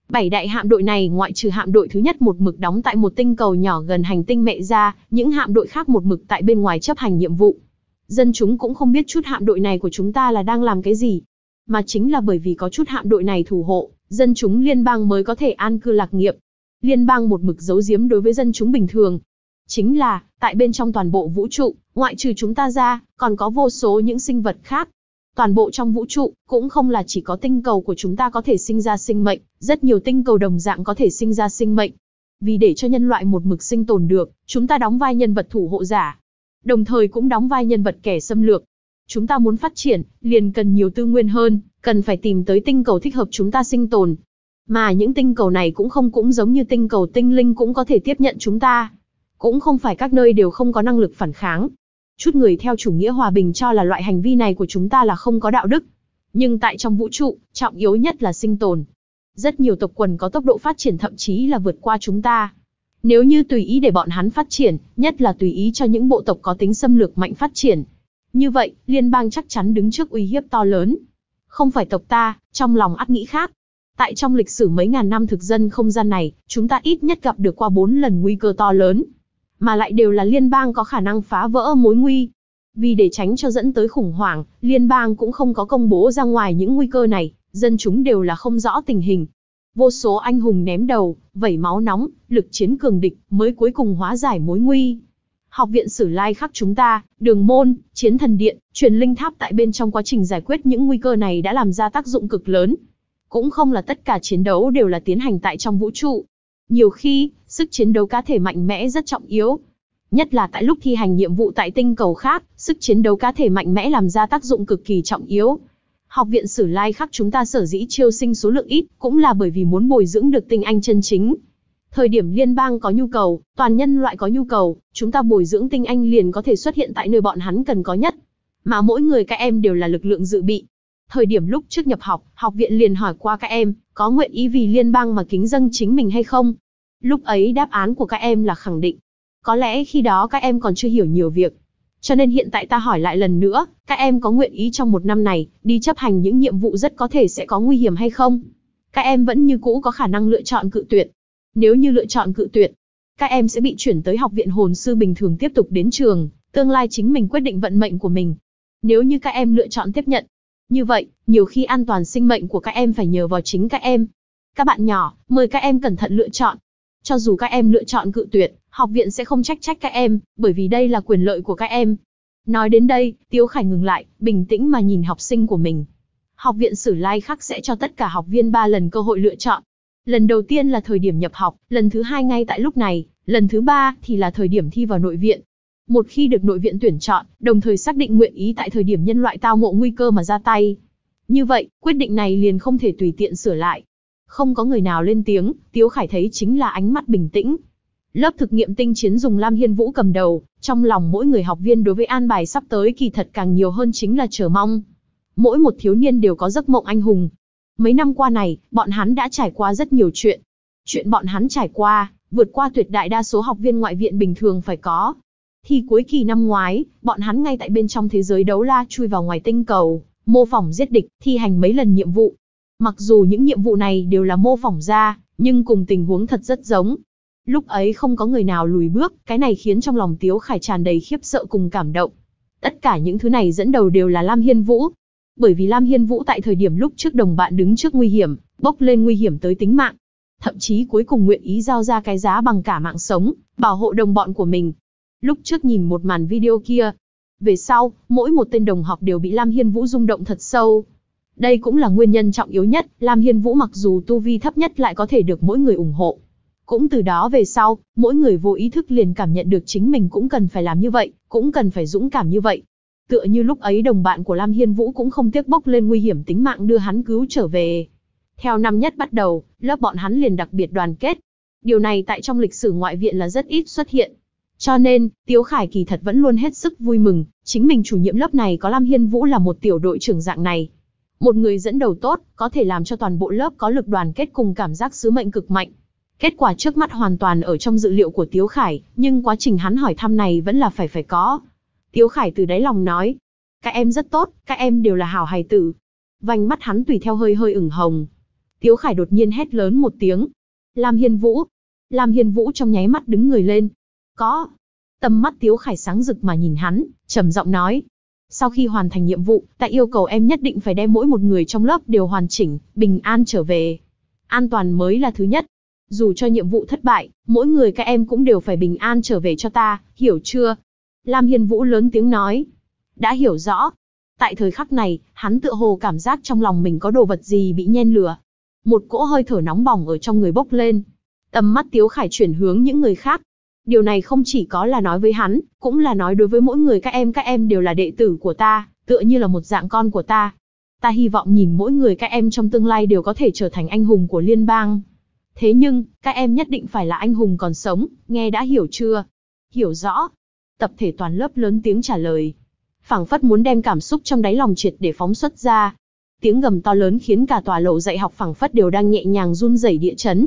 7 đại hạm đội này ngoại trừ hạm đội thứ nhất một mực đóng tại một tinh cầu nhỏ gần hành tinh mẹ ra, những hạm đội khác một mực tại bên ngoài chấp hành nhiệm vụ. Dân chúng cũng không biết chút hạm đội này của chúng ta là đang làm cái gì. Mà chính là bởi vì có chút hạm đội này thủ hộ, dân chúng liên bang mới có thể an cư lạc nghiệp. Liên bang một mực giấu giếm đối với dân chúng bình thường. Chính là, tại bên trong toàn bộ vũ trụ, ngoại trừ chúng ta ra, còn có vô số những sinh vật khác. Toàn bộ trong vũ trụ, cũng không là chỉ có tinh cầu của chúng ta có thể sinh ra sinh mệnh, rất nhiều tinh cầu đồng dạng có thể sinh ra sinh mệnh. Vì để cho nhân loại một mực sinh tồn được, chúng ta đóng vai nhân vật thủ hộ giả. Đồng thời cũng đóng vai nhân vật kẻ xâm lược. Chúng ta muốn phát triển, liền cần nhiều tư nguyên hơn, cần phải tìm tới tinh cầu thích hợp chúng ta sinh tồn. Mà những tinh cầu này cũng giống như tinh cầu tinh linh cũng có thể tiếp nhận chúng ta. Cũng không phải các nơi đều không có năng lực phản kháng. Chút người theo chủ nghĩa hòa bình cho là loại hành vi này của chúng ta là không có đạo đức. Nhưng tại trong vũ trụ, trọng yếu nhất là sinh tồn. Rất nhiều tộc quần có tốc độ phát triển thậm chí là vượt qua chúng ta. Nếu như tùy ý để bọn hắn phát triển, nhất là tùy ý cho những bộ tộc có tính xâm lược mạnh phát triển. Như vậy, liên bang chắc chắn đứng trước uy hiếp to lớn. Không phải tộc ta, trong lòng ắt nghĩ khác. Tại trong lịch sử mấy ngàn năm thực dân không gian này, chúng ta ít nhất gặp được qua 4 lần nguy cơ to lớn. Mà lại đều là liên bang có khả năng phá vỡ mối nguy. Vì để tránh cho dẫn tới khủng hoảng, liên bang cũng không có công bố ra ngoài những nguy cơ này, dân chúng đều là không rõ tình hình. Vô số anh hùng ném đầu, vẩy máu nóng, lực chiến cường địch, mới cuối cùng hóa giải mối nguy. Học viện Sử Lai Khắc chúng ta, Đường Môn, Chiến Thần Điện, Truyền Linh Tháp tại bên trong quá trình giải quyết những nguy cơ này đã làm ra tác dụng cực lớn. Cũng không là tất cả chiến đấu đều là tiến hành tại trong vũ trụ. Nhiều khi, sức chiến đấu cá thể mạnh mẽ rất trọng yếu. Nhất là tại lúc thi hành nhiệm vụ tại tinh cầu khác, sức chiến đấu cá thể mạnh mẽ làm ra tác dụng cực kỳ trọng yếu. Học viện Sử Lai Khắc chúng ta sở dĩ chiêu sinh số lượng ít, cũng là bởi vì muốn bồi dưỡng được tinh anh chân chính. Thời điểm liên bang có nhu cầu, toàn nhân loại có nhu cầu, chúng ta bồi dưỡng tinh anh liền có thể xuất hiện tại nơi bọn hắn cần có nhất. Mà mỗi người các em đều là lực lượng dự bị. Thời điểm lúc trước nhập học, học viện liền hỏi qua các em, có nguyện ý vì liên bang mà kính dâng chính mình hay không? Lúc ấy đáp án của các em là khẳng định. Có lẽ khi đó các em còn chưa hiểu nhiều việc. Cho nên hiện tại ta hỏi lại lần nữa, các em có nguyện ý trong 1 năm này, đi chấp hành những nhiệm vụ rất có thể sẽ có nguy hiểm hay không? Các em vẫn như cũ có khả năng lựa chọn cự tuyệt. Nếu như lựa chọn cự tuyệt, các em sẽ bị chuyển tới học viện hồn sư bình thường tiếp tục đến trường, tương lai chính mình quyết định vận mệnh của mình. Nếu như các em lựa chọn tiếp nhận, như vậy, nhiều khi an toàn sinh mệnh của các em phải nhờ vào chính các em. Các bạn nhỏ, mời các em cẩn thận lựa chọn. Cho dù các em lựa chọn cự tuyệt, học viện sẽ không trách các em, bởi vì đây là quyền lợi của các em. Nói đến đây, Tiếu Khải ngừng lại, bình tĩnh mà nhìn học sinh của mình. Học viện Sử Lai Khắc sẽ cho tất cả học viên 3 lần cơ hội lựa chọn. Lần đầu tiên là thời điểm nhập học, lần thứ 2 ngay tại lúc này, lần thứ 3 thì là thời điểm thi vào nội viện. Một khi được nội viện tuyển chọn, đồng thời xác định nguyện ý tại thời điểm nhân loại tao ngộ nguy cơ mà ra tay. Như vậy, quyết định này liền không thể tùy tiện sửa lại. Không có người nào lên tiếng, Tiếu Khải thấy chính là ánh mắt bình tĩnh. Lớp thực nghiệm tinh chiến dùng Lam Hiên Vũ cầm đầu, trong lòng mỗi người học viên đối với an bài sắp tới kỳ thật càng nhiều hơn chính là chờ mong. Mỗi một thiếu niên đều có giấc mộng anh hùng. Mấy năm qua này, bọn hắn đã trải qua rất nhiều chuyện. Chuyện bọn hắn trải qua, vượt qua tuyệt đại đa số học viên ngoại viện bình thường phải có. Thì cuối kỳ năm ngoái, bọn hắn ngay tại bên trong thế giới đấu la chui vào ngoài tinh cầu, mô phỏng giết địch, thi hành mấy lần nhiệm vụ. Mặc dù những nhiệm vụ này đều là mô phỏng ra, nhưng cùng tình huống thật rất giống. Lúc ấy không có người nào lùi bước, cái này khiến trong lòng Tiếu Khải tràn đầy khiếp sợ cùng cảm động. Tất cả những thứ này dẫn đầu đều là Lam Hiên Vũ. Bởi vì Lam Hiên Vũ tại thời điểm lúc trước đồng bạn đứng trước nguy hiểm, bốc lên nguy hiểm tới tính mạng. Thậm chí cuối cùng nguyện ý giao ra cái giá bằng cả mạng sống, bảo hộ đồng bọn của mình. Lúc trước nhìn một màn video kia, về sau, mỗi một tên đồng học đều bị Lam Hiên Vũ rung động thật sâu. Đây cũng là nguyên nhân trọng yếu nhất, Lam Hiên Vũ mặc dù tu vi thấp nhất lại có thể được mỗi người ủng hộ. Cũng từ đó về sau, mỗi người vô ý thức liền cảm nhận được chính mình cũng cần phải làm như vậy, cũng cần phải dũng cảm như vậy. Tựa như lúc ấy đồng bạn của Lam Hiên Vũ cũng không tiếc bốc lên nguy hiểm tính mạng đưa hắn cứu trở về. Theo năm nhất bắt đầu, lớp bọn hắn liền đặc biệt đoàn kết. Điều này tại trong lịch sử ngoại viện là rất ít xuất hiện. Cho nên, Tiếu Khải kỳ thật vẫn luôn hết sức vui mừng, chính mình chủ nhiệm lớp này có Lam Hiên Vũ là một tiểu đội trưởng dạng này. Một người dẫn đầu tốt, có thể làm cho toàn bộ lớp có lực đoàn kết cùng cảm giác sứ mệnh cực mạnh. Kết quả trước mắt hoàn toàn ở trong dự liệu của Tiếu Khải, nhưng quá trình hắn hỏi thăm này vẫn là phải có. Tiếu Khải từ đáy lòng nói, các em rất tốt, các em đều là hảo hài tử. Vành mắt hắn tùy theo hơi ửng hồng. Tiếu Khải đột nhiên hét lớn một tiếng. Lam Hiên Vũ. Lam Hiên Vũ trong nháy mắt đứng người lên. Có. Tầm mắt Tiếu Khải sáng rực mà nhìn hắn, trầm giọng nói. Sau khi hoàn thành nhiệm vụ, ta yêu cầu em nhất định phải đem mỗi một người trong lớp đều hoàn chỉnh, bình an trở về. An toàn mới là thứ nhất. Dù cho nhiệm vụ thất bại, mỗi người các em cũng đều phải bình an trở về cho ta, hiểu chưa? Lam Hiên Vũ lớn tiếng nói. Đã hiểu rõ. Tại thời khắc này, hắn tựa hồ cảm giác trong lòng mình có đồ vật gì bị nhen lửa. Một cỗ hơi thở nóng bỏng ở trong người bốc lên. Tầm mắt Tiếu Khải chuyển hướng những người khác. Điều này không chỉ có là nói với hắn, cũng là nói đối với mỗi người các em đều là đệ tử của ta, tựa như là một dạng con của ta. Ta hy vọng nhìn mỗi người các em trong tương lai đều có thể trở thành anh hùng của liên bang. Thế nhưng, các em nhất định phải là anh hùng còn sống, nghe đã hiểu chưa? Hiểu rõ. Tập thể toàn lớp lớn tiếng trả lời. Phảng phất muốn đem cảm xúc trong đáy lòng triệt để phóng xuất ra. Tiếng gầm to lớn khiến cả tòa lầu dạy học phảng phất đều đang nhẹ nhàng run rẩy địa chấn.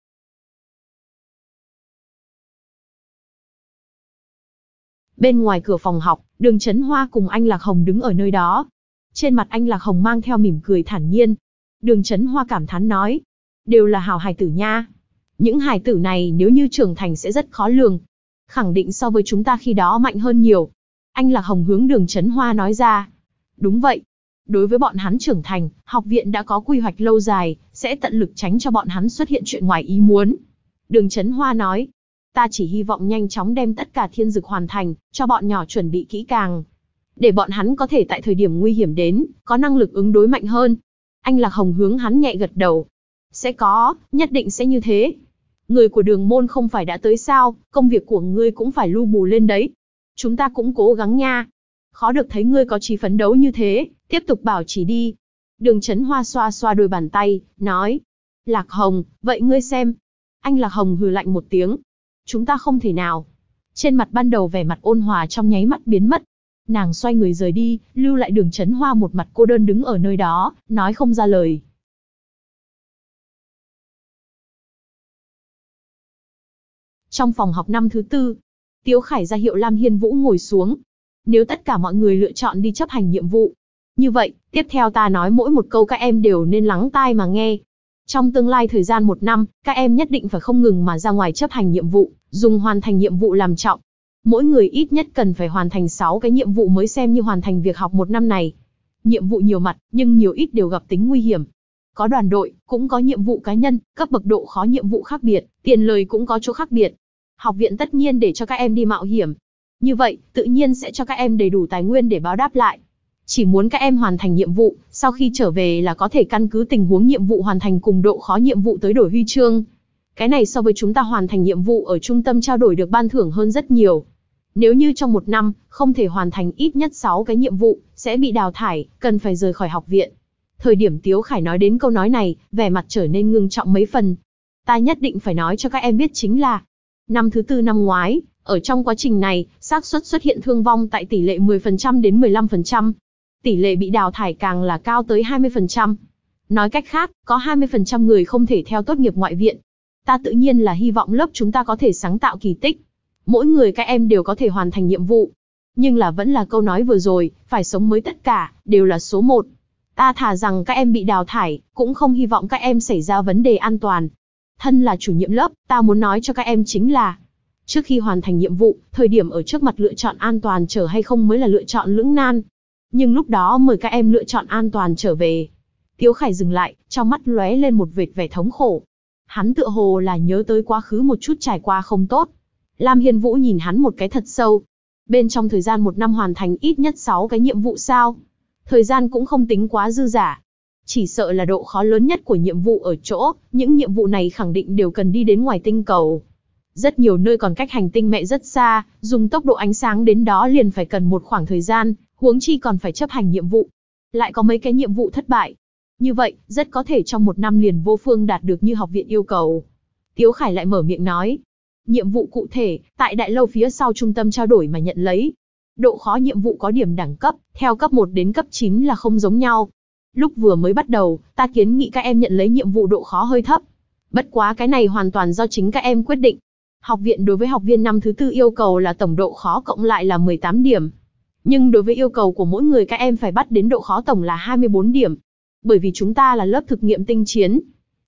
Bên ngoài cửa phòng học, Đường Chấn Hoa cùng anh Lạc Hồng đứng ở nơi đó. Trên mặt anh Lạc Hồng mang theo mỉm cười thản nhiên. Đường Chấn Hoa cảm thán nói. Đều là hảo hài tử nha. Những hài tử này nếu như trưởng thành sẽ rất khó lường. Khẳng định so với chúng ta khi đó mạnh hơn nhiều. Anh Lạc Hồng hướng Đường Chấn Hoa nói ra. Đúng vậy. Đối với bọn hắn trưởng thành, học viện đã có quy hoạch lâu dài, sẽ tận lực tránh cho bọn hắn xuất hiện chuyện ngoài ý muốn. Đường Chấn Hoa nói. Ta chỉ hy vọng nhanh chóng đem tất cả thiên dực hoàn thành, cho bọn nhỏ chuẩn bị kỹ càng. Để bọn hắn có thể tại thời điểm nguy hiểm đến, có năng lực ứng đối mạnh hơn. Anh Lạc Hồng hướng hắn nhẹ gật đầu. Sẽ có, nhất định sẽ như thế. Người của Đường môn không phải đã tới sao, công việc của ngươi cũng phải lưu bù lên đấy. Chúng ta cũng cố gắng nha. Khó được thấy ngươi có chí phấn đấu như thế, tiếp tục bảo trì đi. Đường Chấn Hoa xoa xoa đôi bàn tay, nói. Lạc Hồng, vậy ngươi xem. Anh Lạc Hồng hừ lạnh một tiếng. Chúng ta không thể nào. Trên mặt ban đầu vẻ mặt ôn hòa trong nháy mắt biến mất. Nàng xoay người rời đi, lưu lại Đường Chấn Hoa một mặt cô đơn đứng ở nơi đó, nói không ra lời. Trong phòng học năm thứ 4, Tiếu Khải ra hiệu Lam Hiên Vũ ngồi xuống. Nếu tất cả mọi người lựa chọn đi chấp hành nhiệm vụ, như vậy, tiếp theo ta nói mỗi một câu các em đều nên lắng tai mà nghe. Trong tương lai thời gian 1 năm, các em nhất định phải không ngừng mà ra ngoài chấp hành nhiệm vụ, dùng hoàn thành nhiệm vụ làm trọng. Mỗi người ít nhất cần phải hoàn thành 6 cái nhiệm vụ mới xem như hoàn thành việc học 1 năm này. Nhiệm vụ nhiều mặt, nhưng nhiều ít đều gặp tính nguy hiểm. Có đoàn đội, cũng có nhiệm vụ cá nhân, cấp bậc độ khó nhiệm vụ khác biệt, tiền lời cũng có chỗ khác biệt. Học viện tất nhiên để cho các em đi mạo hiểm. Như vậy, tự nhiên sẽ cho các em đầy đủ tài nguyên để báo đáp lại. Chỉ muốn các em hoàn thành nhiệm vụ, sau khi trở về là có thể căn cứ tình huống nhiệm vụ hoàn thành cùng độ khó nhiệm vụ tới đổi huy chương. Cái này so với chúng ta hoàn thành nhiệm vụ ở trung tâm trao đổi được ban thưởng hơn rất nhiều. Nếu như trong 1 năm, không thể hoàn thành ít nhất 6 cái nhiệm vụ, sẽ bị đào thải, cần phải rời khỏi học viện. Thời điểm Tiếu Khải nói đến câu nói này, vẻ mặt trở nên ngưng trọng mấy phần. Ta nhất định phải nói cho các em biết chính là, năm thứ 4 năm ngoái, ở trong quá trình này, xác suất xuất hiện thương vong tại tỷ lệ 10% đến 15%. Tỷ lệ bị đào thải càng là cao tới 20%. Nói cách khác, có 20% người không thể theo tốt nghiệp ngoại viện. Ta tự nhiên là hy vọng lớp chúng ta có thể sáng tạo kỳ tích. Mỗi người các em đều có thể hoàn thành nhiệm vụ. Nhưng là vẫn là câu nói vừa rồi, phải sống mới tất cả, đều là số 1. Ta thà rằng các em bị đào thải, cũng không hy vọng các em xảy ra vấn đề an toàn. Thân là chủ nhiệm lớp, ta muốn nói cho các em chính là, trước khi hoàn thành nhiệm vụ, thời điểm ở trước mặt lựa chọn an toàn trở hay không mới là lựa chọn lưỡng nan. Nhưng lúc đó mời các em lựa chọn an toàn trở về. Tiếu Khải dừng lại, trong mắt lóe lên một vệt vẻ thống khổ. Hắn tựa hồ là nhớ tới quá khứ một chút trải qua không tốt. Lam Hiên Vũ nhìn hắn một cái thật sâu. Bên trong thời gian 1 năm hoàn thành ít nhất 6 cái nhiệm vụ sao? Thời gian cũng không tính quá dư dả. Chỉ sợ là độ khó lớn nhất của nhiệm vụ ở chỗ, những nhiệm vụ này khẳng định đều cần đi đến ngoài tinh cầu. Rất nhiều nơi còn cách hành tinh mẹ rất xa, dùng tốc độ ánh sáng đến đó liền phải cần một khoảng thời gian, huống chi còn phải chấp hành nhiệm vụ. Lại có mấy cái nhiệm vụ thất bại. Như vậy, rất có thể trong 1 năm liền vô phương đạt được như học viện yêu cầu. Tiếu Khải lại mở miệng nói. Nhiệm vụ cụ thể, tại đại lâu phía sau trung tâm trao đổi mà nhận lấy. Độ khó nhiệm vụ có điểm đẳng cấp, theo cấp 1 đến cấp 9 là không giống nhau. Lúc vừa mới bắt đầu, ta kiến nghị các em nhận lấy nhiệm vụ độ khó hơi thấp. Bất quá cái này hoàn toàn do chính các em quyết định. Học viện đối với học viên năm thứ 4 yêu cầu là tổng độ khó cộng lại là 18 điểm. Nhưng đối với yêu cầu của mỗi người các em phải bắt đến độ khó tổng là 24 điểm. Bởi vì chúng ta là lớp thực nghiệm tinh chiến.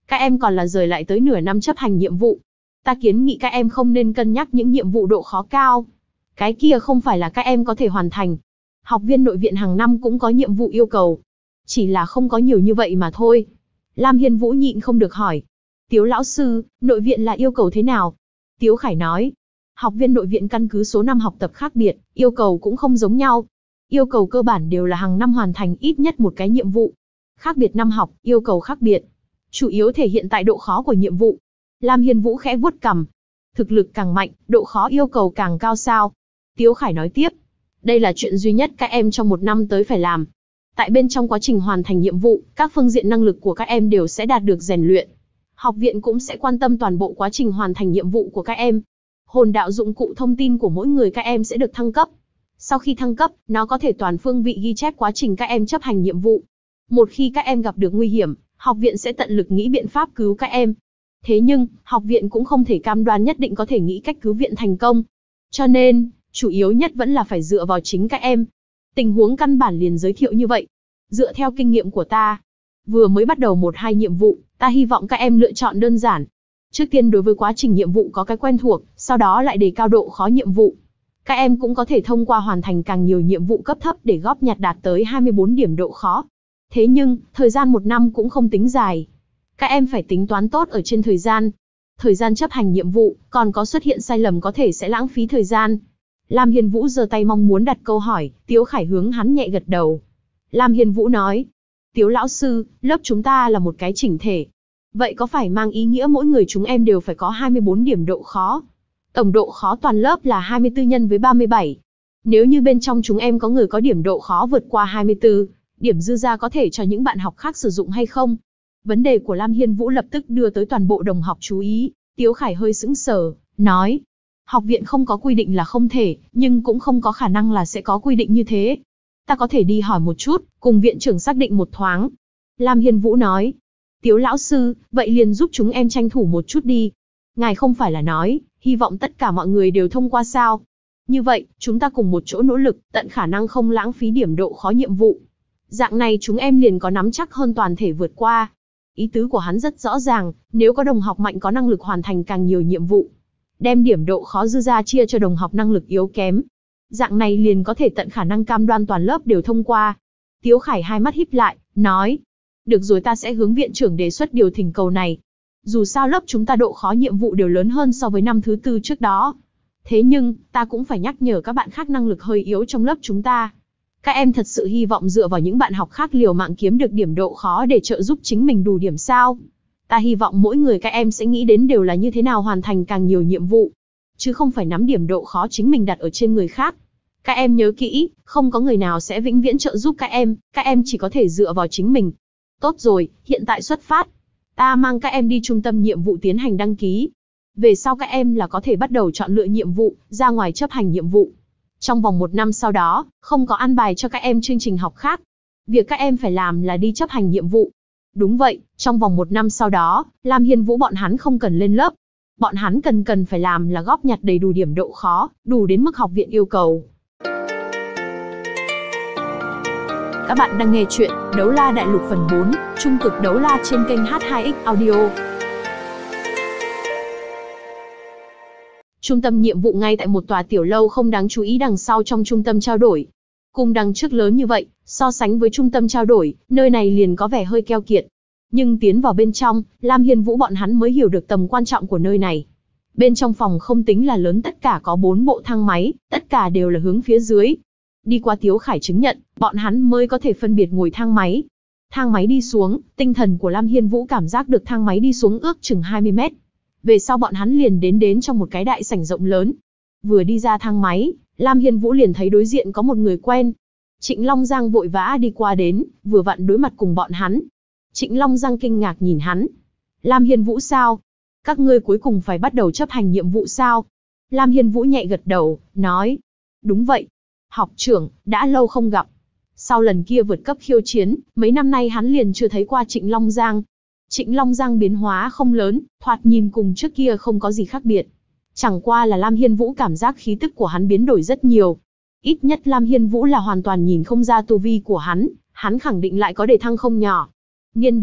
Các em còn là rời lại tới nửa năm chấp hành nhiệm vụ. Ta kiến nghị các em không nên cân nhắc những nhiệm vụ độ khó cao. Cái kia không phải là các em có thể hoàn thành. Học viên nội viện hàng năm cũng có nhiệm vụ yêu cầu. Chỉ là không có nhiều như vậy mà thôi. Lam Hiên Vũ nhịn không được hỏi. Tiếu lão sư, nội viện là yêu cầu thế nào? Tiếu Khải nói. Học viên nội viện căn cứ số năm học tập khác biệt, yêu cầu cũng không giống nhau. Yêu cầu cơ bản đều là hàng năm hoàn thành ít nhất một cái nhiệm vụ. Khác biệt năm học, yêu cầu khác biệt. Chủ yếu thể hiện tại độ khó của nhiệm vụ. Lam Hiên Vũ khẽ vuốt cằm. Thực lực càng mạnh, độ khó yêu cầu càng cao sao? Tiếu Khải nói tiếp. Đây là chuyện duy nhất các em trong một năm tới phải làm. Tại bên trong quá trình hoàn thành nhiệm vụ, các phương diện năng lực của các em đều sẽ đạt được rèn luyện. Học viện cũng sẽ quan tâm toàn bộ quá trình hoàn thành nhiệm vụ của các em. Hồn đạo dụng cụ thông tin của mỗi người các em sẽ được thăng cấp. Sau khi thăng cấp, nó có thể toàn phương vị ghi chép quá trình các em chấp hành nhiệm vụ. Một khi các em gặp được nguy hiểm, học viện sẽ tận lực nghĩ biện pháp cứu các em. Thế nhưng, học viện cũng không thể cam đoan nhất định có thể nghĩ cách cứu viện thành công. Cho nên, chủ yếu nhất vẫn là phải dựa vào chính các em. Tình huống căn bản liền giới thiệu như vậy. Dựa theo kinh nghiệm của ta, vừa mới bắt đầu 1-2 nhiệm vụ, ta hy vọng các em lựa chọn đơn giản. Trước tiên đối với quá trình nhiệm vụ có cái quen thuộc, sau đó lại đề cao độ khó nhiệm vụ. Các em cũng có thể thông qua hoàn thành càng nhiều nhiệm vụ cấp thấp để góp nhặt đạt tới 24 điểm độ khó. Thế nhưng, thời gian 1 năm cũng không tính dài. Các em phải tính toán tốt ở trên thời gian. Thời gian chấp hành nhiệm vụ, còn có xuất hiện sai lầm có thể sẽ lãng phí thời gian. Lam Hiên Vũ giơ tay mong muốn đặt câu hỏi, Tiếu Khải hướng hắn nhẹ gật đầu. Lam Hiên Vũ nói, Tiếu lão sư, lớp chúng ta là một cái chỉnh thể. Vậy có phải mang ý nghĩa mỗi người chúng em đều phải có 24 điểm độ khó? Tổng độ khó toàn lớp là 24 nhân với 37. Nếu như bên trong chúng em có người có điểm độ khó vượt qua 24, điểm dư ra có thể cho những bạn học khác sử dụng hay không? Vấn đề của Lam Hiên Vũ lập tức đưa tới toàn bộ đồng học chú ý. Tiếu Khải hơi sững sờ, nói, học viện không có quy định là không thể, nhưng cũng không có khả năng là sẽ có quy định như thế. Ta có thể đi hỏi một chút, cùng viện trưởng xác định một thoáng. Lam Hiên Vũ nói, Tiếu lão sư, vậy liền giúp chúng em tranh thủ một chút đi. Ngài không phải là nói, hy vọng tất cả mọi người đều thông qua sao? Như vậy, chúng ta cùng một chỗ nỗ lực, tận khả năng không lãng phí điểm độ khó nhiệm vụ. Dạng này chúng em liền có nắm chắc hơn toàn thể vượt qua. Ý tứ của hắn rất rõ ràng, nếu có đồng học mạnh có năng lực hoàn thành càng nhiều nhiệm vụ, đem điểm độ khó dư ra chia cho đồng học năng lực yếu kém. Dạng này liền có thể tận khả năng cam đoan toàn lớp đều thông qua. Tiếu Khải hai mắt híp lại, nói, được rồi, ta sẽ hướng viện trưởng đề xuất điều thỉnh cầu này. Dù sao lớp chúng ta độ khó nhiệm vụ đều lớn hơn so với năm thứ 4 trước đó. Thế nhưng, ta cũng phải nhắc nhở các bạn khác năng lực hơi yếu trong lớp chúng ta. Các em thật sự hy vọng dựa vào những bạn học khác liều mạng kiếm được điểm độ khó để trợ giúp chính mình đủ điểm sao? Ta hy vọng mỗi người các em sẽ nghĩ đến đều là như thế nào hoàn thành càng nhiều nhiệm vụ, chứ không phải nắm điểm độ khó chính mình đặt ở trên người khác. Các em nhớ kỹ, không có người nào sẽ vĩnh viễn trợ giúp các em chỉ có thể dựa vào chính mình. Tốt rồi, hiện tại xuất phát. Ta mang các em đi trung tâm nhiệm vụ tiến hành đăng ký. Về sau các em là có thể bắt đầu chọn lựa nhiệm vụ, ra ngoài chấp hành nhiệm vụ. Trong vòng 1 năm sau đó, không có an bài cho các em chương trình học khác. Việc các em phải làm là đi chấp hành nhiệm vụ. Đúng vậy, trong vòng 1 năm sau đó, Lam Hiên Vũ bọn hắn không cần lên lớp. Bọn hắn cần phải làm là góp nhặt đầy đủ điểm độ khó, đủ đến mức học viện yêu cầu. Các bạn đang nghe chuyện Đấu La Đại Lục phần 4, Trung cực đấu la trên kênh H2X Audio. Trung tâm nhiệm vụ ngay tại một tòa tiểu lâu không đáng chú ý đằng sau trong trung tâm trao đổi. Cùng đằng trước lớn như vậy, so sánh với trung tâm trao đổi, nơi này liền có vẻ hơi keo kiệt. Nhưng tiến vào bên trong, Lam Hiên Vũ bọn hắn mới hiểu được tầm quan trọng của nơi này. Bên trong phòng không tính là lớn, tất cả có 4 bộ thang máy, tất cả đều là hướng phía dưới. Đi qua Tiếu Khải chứng nhận, bọn hắn mới có thể phân biệt ngồi thang máy. Thang máy đi xuống, tinh thần của Lam Hiên Vũ cảm giác được thang máy đi xuống ước chừng 20 mét. Về sau bọn hắn liền đến trong một cái đại sảnh rộng lớn. Vừa đi ra thang máy, Lam Hiên Vũ liền thấy đối diện có một người quen. Trịnh Long Giang vội vã đi qua đến, vừa vặn đối mặt cùng bọn hắn. Trịnh Long Giang kinh ngạc nhìn hắn. Lam Hiên Vũ sao? Các ngươi cuối cùng phải bắt đầu chấp hành nhiệm vụ sao? Lam Hiên Vũ nhẹ gật đầu, nói. Đúng vậy. Học trưởng, đã lâu không gặp. Sau lần kia vượt cấp khiêu chiến, mấy năm nay hắn liền chưa thấy qua Trịnh Long Giang. Trịnh Long Giang biến hóa không lớn, thoạt nhìn cùng trước kia không có gì khác biệt. Chẳng qua là Lam Hiên Vũ cảm giác khí tức của hắn biến đổi rất nhiều. Ít nhất Lam Hiên Vũ là hoàn toàn nhìn không ra tu vi của hắn khẳng định lại có đề thăng không nhỏ. Niên đệ,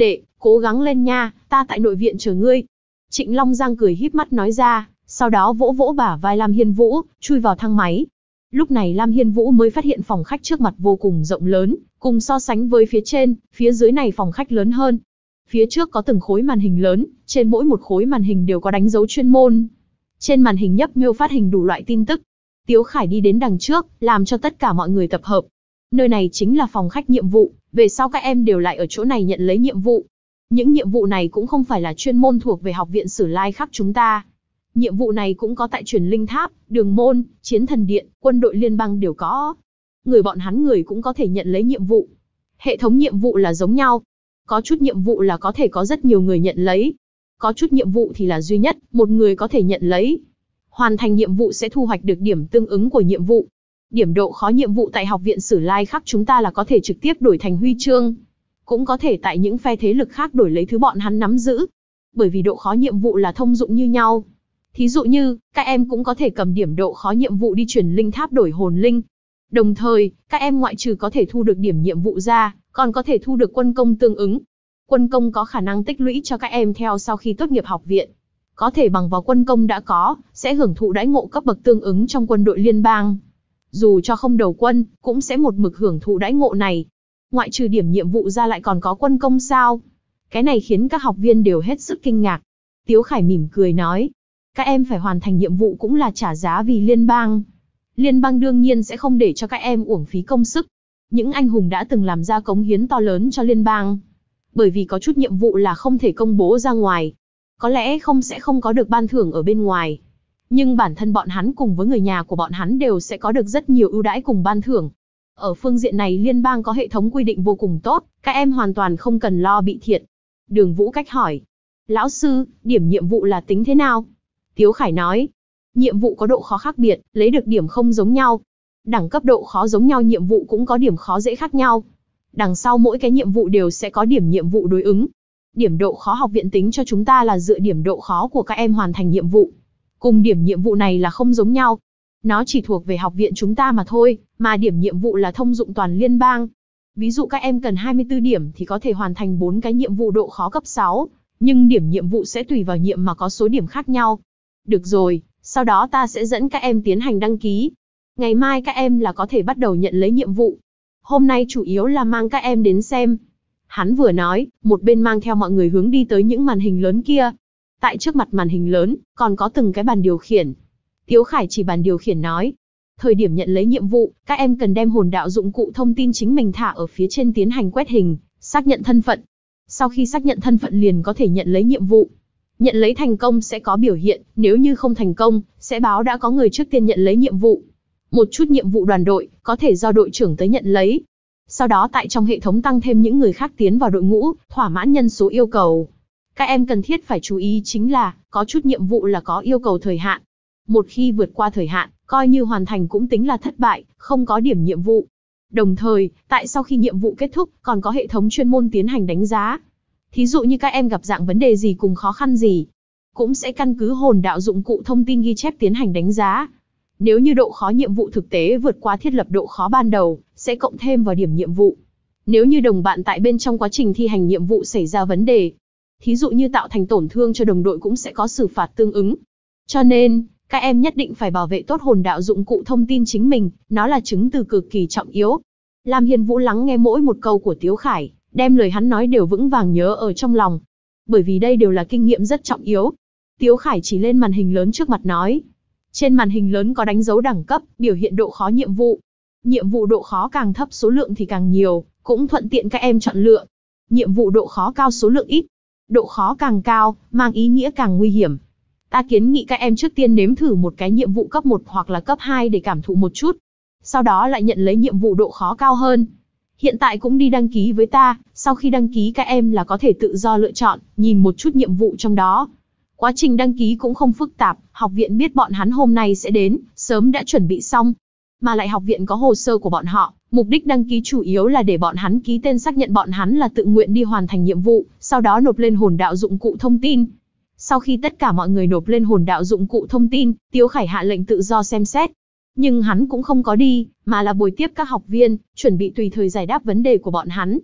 Cố gắng lên nha, ta tại nội viện chờ ngươi. Trịnh Long Giang cười híp mắt nói ra, sau đó vỗ vỗ bả vai Lam Hiên Vũ, chui vào thang máy. Lúc này Lam Hiên Vũ mới phát hiện phòng khách trước mặt vô cùng rộng lớn, cùng so sánh với phía trên, phía dưới này phòng khách lớn hơn. Phía trước có từng khối màn hình lớn, trên mỗi một khối màn hình đều có đánh dấu chuyên môn. Trên màn hình nhấp nhô phát hình đủ loại tin tức. Tiếu Khải đi đến đằng trước, làm cho tất cả mọi người tập hợp. Nơi này chính là phòng khách nhiệm vụ, về sau các em đều lại ở chỗ này nhận lấy nhiệm vụ. Những nhiệm vụ này cũng không phải là chuyên môn thuộc về học viện Sử Lai Khắc chúng ta. Nhiệm vụ này cũng có tại Truyền Linh Tháp, Đường Môn, Chiến Thần Điện, Quân đội Liên bang đều có. Bọn hắn cũng có thể nhận lấy nhiệm vụ. Hệ thống nhiệm vụ là giống nhau. Có chút nhiệm vụ là có thể có rất nhiều người nhận lấy. Có chút nhiệm vụ thì là duy nhất, một người có thể nhận lấy. Hoàn thành nhiệm vụ sẽ thu hoạch được điểm tương ứng của nhiệm vụ. Điểm độ khó nhiệm vụ tại học viện Sử Lai Khắc chúng ta là có thể trực tiếp đổi thành huy chương. Cũng có thể tại những phe thế lực khác đổi lấy thứ bọn hắn nắm giữ. Bởi vì độ khó nhiệm vụ là thông dụng như nhau. Thí dụ như, các em cũng có thể cầm điểm độ khó nhiệm vụ đi Truyền Linh Tháp đổi hồn linh. Đồng thời, các em ngoại trừ có thể thu được điểm nhiệm vụ ra, còn có thể thu được quân công tương ứng. Quân công có khả năng tích lũy cho các em theo sau khi tốt nghiệp học viện. Có thể bằng vào quân công đã có, sẽ hưởng thụ đãi ngộ cấp bậc tương ứng trong quân đội liên bang. Dù cho không đầu quân, cũng sẽ một mực hưởng thụ đãi ngộ này. Ngoại trừ điểm nhiệm vụ ra lại còn có quân công sao? Cái này khiến các học viên đều hết sức kinh ngạc. Tiếu Khải mỉm cười nói, các em phải hoàn thành nhiệm vụ cũng là trả giá vì liên bang. Liên bang đương nhiên sẽ không để cho các em uổng phí công sức. Những anh hùng đã từng làm ra cống hiến to lớn cho liên bang. Bởi vì có chút nhiệm vụ là không thể công bố ra ngoài. Có lẽ sẽ không có được ban thưởng ở bên ngoài. Nhưng bản thân bọn hắn cùng với người nhà của bọn hắn đều sẽ có được rất nhiều ưu đãi cùng ban thưởng. Ở phương diện này liên bang có hệ thống quy định vô cùng tốt, các em hoàn toàn không cần lo bị thiệt. Đường Vũ Cách hỏi, lão sư, điểm nhiệm vụ là tính thế nào? Tiếu Khải nói, nhiệm vụ có độ khó khác biệt, lấy được điểm không giống nhau. Đẳng cấp độ khó giống nhau nhiệm vụ cũng có điểm khó dễ khác nhau. Đằng sau mỗi cái nhiệm vụ đều sẽ có điểm nhiệm vụ đối ứng. Điểm độ khó học viện tính cho chúng ta là dựa điểm độ khó của các em hoàn thành nhiệm vụ. Cùng điểm nhiệm vụ này là không giống nhau. Nó chỉ thuộc về học viện chúng ta mà thôi, mà điểm nhiệm vụ là thông dụng toàn liên bang. Ví dụ các em cần 24 điểm thì có thể hoàn thành 4 cái nhiệm vụ độ khó cấp 6, nhưng điểm nhiệm vụ sẽ tùy vào nhiệm mà có số điểm khác nhau. Được rồi, sau đó ta sẽ dẫn các em tiến hành đăng ký. Ngày mai các em là có thể bắt đầu nhận lấy nhiệm vụ. Hôm nay chủ yếu là mang các em đến xem. Hắn vừa nói, một bên mang theo mọi người hướng đi tới những màn hình lớn kia. Tại trước mặt màn hình lớn, còn có từng cái bàn điều khiển. Tiếu Khải chỉ bàn điều khiển nói. Thời điểm nhận lấy nhiệm vụ, các em cần đem hồn đạo dụng cụ thông tin chính mình thả ở phía trên tiến hành quét hình, xác nhận thân phận. Sau khi xác nhận thân phận liền có thể nhận lấy nhiệm vụ. Nhận lấy thành công sẽ có biểu hiện, nếu như không thành công, sẽ báo đã có người trước tiên nhận lấy nhiệm vụ. Một chút nhiệm vụ đoàn đội, có thể do đội trưởng tới nhận lấy. Sau đó tại trong hệ thống tăng thêm những người khác tiến vào đội ngũ, thỏa mãn nhân số yêu cầu. Các em cần thiết phải chú ý chính là, có chút nhiệm vụ là có yêu cầu thời hạn. Một khi vượt qua thời hạn, coi như hoàn thành cũng tính là thất bại, không có điểm nhiệm vụ. Đồng thời, tại sau khi nhiệm vụ kết thúc, còn có hệ thống chuyên môn tiến hành đánh giá. Thí dụ như các em gặp dạng vấn đề gì cùng khó khăn gì, cũng sẽ căn cứ hồn đạo dụng cụ thông tin ghi chép tiến hành đánh giá. Nếu như độ khó nhiệm vụ thực tế vượt qua thiết lập độ khó ban đầu, sẽ cộng thêm vào điểm nhiệm vụ. Nếu như đồng bạn tại bên trong quá trình thi hành nhiệm vụ xảy ra vấn đề, thí dụ như tạo thành tổn thương cho đồng đội cũng sẽ có xử phạt tương ứng. Cho nên, các em nhất định phải bảo vệ tốt hồn đạo dụng cụ thông tin chính mình, nó là chứng từ cực kỳ trọng yếu. Lam Hiên Vũ lắng nghe mỗi một câu của Tiếu Khải, đem lời hắn nói đều vững vàng nhớ ở trong lòng. Bởi vì đây đều là kinh nghiệm rất trọng yếu. Tiếu Khải chỉ lên màn hình lớn trước mặt nói. Trên màn hình lớn có đánh dấu đẳng cấp, biểu hiện độ khó nhiệm vụ. Nhiệm vụ độ khó càng thấp số lượng thì càng nhiều, cũng thuận tiện các em chọn lựa. Nhiệm vụ độ khó cao số lượng ít. Độ khó càng cao, mang ý nghĩa càng nguy hiểm. Ta kiến nghị các em trước tiên nếm thử một cái nhiệm vụ cấp 1 hoặc là cấp 2 để cảm thụ một chút. Sau đó lại nhận lấy nhiệm vụ độ khó cao hơn. Hiện tại cũng đi đăng ký với ta, sau khi đăng ký các em là có thể tự do lựa chọn, nhìn một chút nhiệm vụ trong đó. Quá trình đăng ký cũng không phức tạp, học viện biết bọn hắn hôm nay sẽ đến, sớm đã chuẩn bị xong. Mà lại học viện có hồ sơ của bọn họ, mục đích đăng ký chủ yếu là để bọn hắn ký tên xác nhận bọn hắn là tự nguyện đi hoàn thành nhiệm vụ, sau đó nộp lên hồn đạo dụng cụ thông tin. Sau khi tất cả mọi người nộp lên hồn đạo dụng cụ thông tin, Tiếu Khải hạ lệnh tự do xem xét. Nhưng hắn cũng không có đi, mà là bồi tiếp các học viên, chuẩn bị tùy thời giải đáp vấn đề của bọn hắn.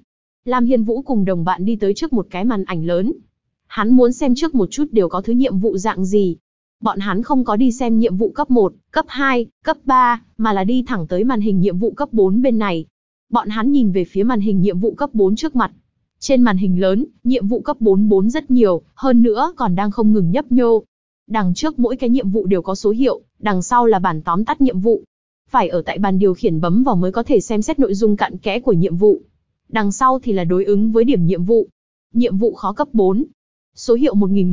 Lam Hiên Vũ cùng đồng bạn đi tới trước một cái màn ảnh lớn. Hắn muốn xem trước một chút đều có thứ nhiệm vụ dạng gì. Bọn hắn không có đi xem nhiệm vụ cấp 1, cấp 2, cấp 3, mà là đi thẳng tới màn hình nhiệm vụ cấp 4 bên này. Bọn hắn nhìn về phía màn hình nhiệm vụ cấp 4 trước mặt. Trên màn hình lớn, nhiệm vụ cấp 44 rất nhiều, hơn nữa còn đang không ngừng nhấp nhô. Đằng trước mỗi cái nhiệm vụ đều có số hiệu, đằng sau là bản tóm tắt nhiệm vụ. Phải ở tại bàn điều khiển bấm vào mới có thể xem xét nội dung cặn kẽ của nhiệm vụ. Đằng sau thì là đối ứng với điểm nhiệm vụ. Nhiệm vụ khó cấp 4. Số hiệu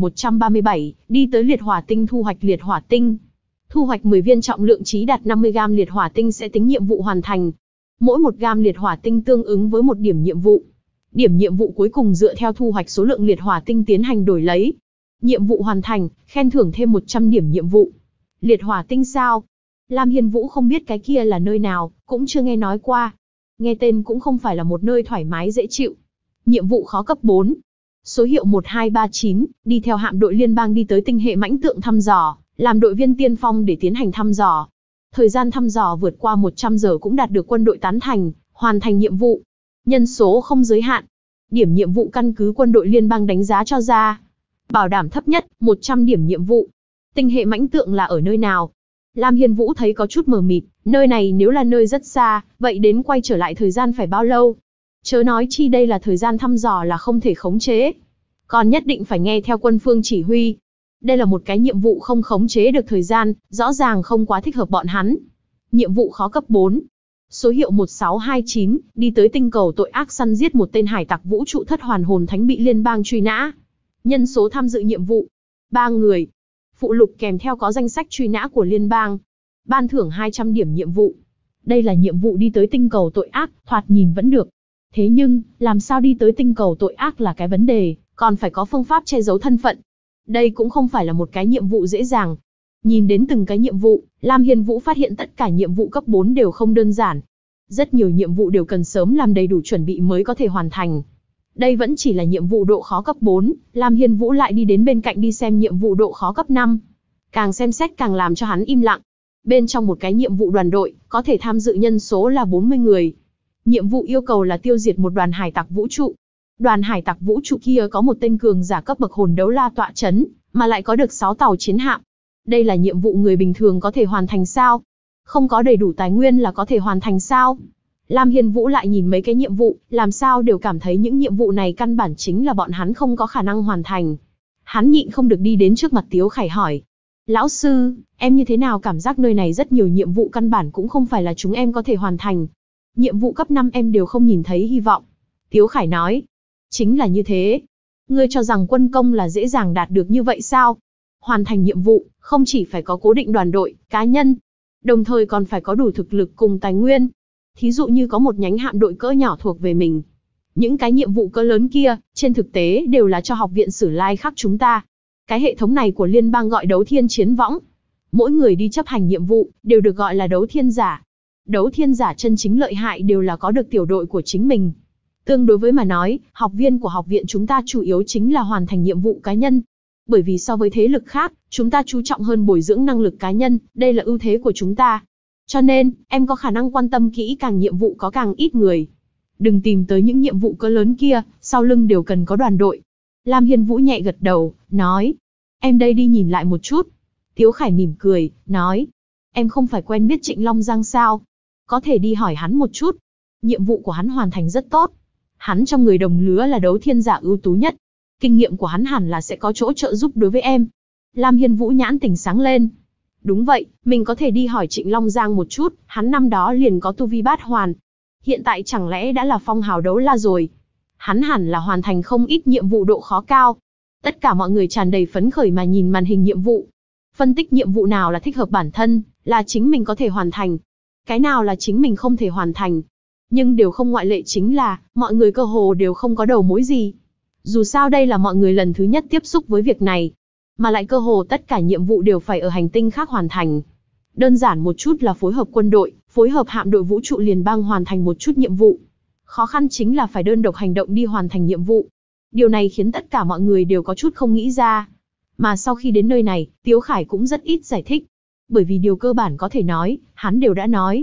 1137, đi tới liệt hỏa tinh thu hoạch liệt hỏa tinh. Thu hoạch 10 viên trọng lượng chí đạt 50 gam liệt hỏa tinh sẽ tính nhiệm vụ hoàn thành. Mỗi một gam liệt hỏa tinh tương ứng với một điểm nhiệm vụ. Điểm nhiệm vụ cuối cùng dựa theo thu hoạch số lượng liệt hỏa tinh tiến hành đổi lấy. Nhiệm vụ hoàn thành, khen thưởng thêm 100 điểm nhiệm vụ. Liệt hỏa tinh sao? Lam Hiên Vũ không biết cái kia là nơi nào, cũng chưa nghe nói qua. Nghe tên cũng không phải là một nơi thoải mái dễ chịu. Nhiệm vụ khó cấp 4. Số hiệu 1239, đi theo hạm đội liên bang đi tới tinh hệ mãnh tượng thăm dò, làm đội viên tiên phong để tiến hành thăm dò. Thời gian thăm dò vượt qua 100 giờ cũng đạt được quân đội tán thành, hoàn thành nhiệm vụ. Nhân số không giới hạn. Điểm nhiệm vụ căn cứ quân đội liên bang đánh giá cho ra. Bảo đảm thấp nhất, 100 điểm nhiệm vụ. Tinh hệ mãnh tượng là ở nơi nào? Lam Hiên Vũ thấy có chút mờ mịt, nơi này nếu là nơi rất xa, vậy đến quay trở lại thời gian phải bao lâu? Chớ nói chi đây là thời gian thăm dò là không thể khống chế. Còn nhất định phải nghe theo quân phương chỉ huy. Đây là một cái nhiệm vụ không khống chế được thời gian, rõ ràng không quá thích hợp bọn hắn. Nhiệm vụ khó cấp 4. Số hiệu 1629, đi tới tinh cầu tội ác săn giết một tên hải tặc vũ trụ thất hoàn hồn thánh bị liên bang truy nã. Nhân số tham dự nhiệm vụ 3 người. Phụ lục kèm theo có danh sách truy nã của liên bang. Ban thưởng 200 điểm nhiệm vụ. Đây là nhiệm vụ đi tới tinh cầu tội ác, thoạt nhìn vẫn được. Thế nhưng, làm sao đi tới tinh cầu tội ác là cái vấn đề, còn phải có phương pháp che giấu thân phận. Đây cũng không phải là một cái nhiệm vụ dễ dàng. Nhìn đến từng cái nhiệm vụ, Lam Hiên Vũ phát hiện tất cả nhiệm vụ cấp 4 đều không đơn giản. Rất nhiều nhiệm vụ đều cần sớm làm đầy đủ chuẩn bị mới có thể hoàn thành. Đây vẫn chỉ là nhiệm vụ độ khó cấp 4, Lam Hiên Vũ lại đi đến bên cạnh đi xem nhiệm vụ độ khó cấp 5. Càng xem xét càng làm cho hắn im lặng. Bên trong một cái nhiệm vụ đoàn đội, có thể tham dự nhân số là 40 người. Nhiệm vụ yêu cầu là tiêu diệt một đoàn hải tặc vũ trụ. Đoàn hải tặc vũ trụ kia có một tên cường giả cấp bậc hồn đấu la tọa chấn, mà lại có được 6 tàu chiến hạm. Đây là nhiệm vụ người bình thường có thể hoàn thành sao? Không có đầy đủ tài nguyên là có thể hoàn thành sao? Lam Hiên Vũ lại nhìn mấy cái nhiệm vụ, làm sao đều cảm thấy những nhiệm vụ này căn bản chính là bọn hắn không có khả năng hoàn thành. Hắn nhịn không được đi đến trước mặt Tiếu Khải hỏi. Lão sư, em như thế nào cảm giác nơi này rất nhiều nhiệm vụ căn bản cũng không phải là chúng em có thể hoàn thành. Nhiệm vụ cấp 5 em đều không nhìn thấy hy vọng. Tiếu Khải nói. Chính là như thế. Ngươi cho rằng quân công là dễ dàng đạt được như vậy sao? Hoàn thành nhiệm vụ, không chỉ phải có cố định đoàn đội, cá nhân, đồng thời còn phải có đủ thực lực cùng tài nguyên. Thí dụ như có một nhánh hạm đội cỡ nhỏ thuộc về mình. Những cái nhiệm vụ cỡ lớn kia, trên thực tế đều là cho học viện Sử Lai Khắc chúng ta. Cái hệ thống này của liên bang gọi đấu thiên chiến võng. Mỗi người đi chấp hành nhiệm vụ, đều được gọi là đấu thiên giả. Đấu thiên giả chân chính lợi hại đều là có được tiểu đội của chính mình. Tương đối với mà nói, học viên của học viện chúng ta chủ yếu chính là hoàn thành nhiệm vụ cá nhân. Bởi vì so với thế lực khác, chúng ta chú trọng hơn bồi dưỡng năng lực cá nhân, đây là ưu thế của chúng ta. Cho nên, em có khả năng quan tâm kỹ càng nhiệm vụ có càng ít người. Đừng tìm tới những nhiệm vụ cỡ lớn kia, sau lưng đều cần có đoàn đội. Lam Hiên Vũ nhẹ gật đầu, nói. Em đây đi nhìn lại một chút. Tiếu Khải mỉm cười, nói. Em không phải quen biết Trịnh Long Giang sao? Có thể đi hỏi hắn một chút. Nhiệm vụ của hắn hoàn thành rất tốt. Hắn trong người đồng lứa là đấu thiên giả ưu tú nhất. Kinh nghiệm của hắn hẳn là sẽ có chỗ trợ giúp đối với em. Lam Hiên Vũ nhãn tỉnh sáng lên. Đúng vậy, mình có thể đi hỏi Trịnh Long Giang một chút, hắn năm đó liền có tu vi bát hoàn. Hiện tại chẳng lẽ đã là phong hào đấu la rồi. Hắn hẳn là hoàn thành không ít nhiệm vụ độ khó cao. Tất cả mọi người tràn đầy phấn khởi mà nhìn màn hình nhiệm vụ. Phân tích nhiệm vụ nào là thích hợp bản thân, là chính mình có thể hoàn thành. Cái nào là chính mình không thể hoàn thành. Nhưng điều không ngoại lệ chính là, mọi người cơ hồ đều không có đầu mối gì. Dù sao đây là mọi người lần thứ nhất tiếp xúc với việc này. Mà lại cơ hồ tất cả nhiệm vụ đều phải ở hành tinh khác hoàn thành. Đơn giản một chút là phối hợp quân đội, phối hợp hạm đội vũ trụ liên bang hoàn thành một chút nhiệm vụ. Khó khăn chính là phải đơn độc hành động đi hoàn thành nhiệm vụ. Điều này khiến tất cả mọi người đều có chút không nghĩ ra. Mà sau khi đến nơi này, Tiếu Khải cũng rất ít giải thích. Bởi vì điều cơ bản có thể nói, hắn đều đã nói.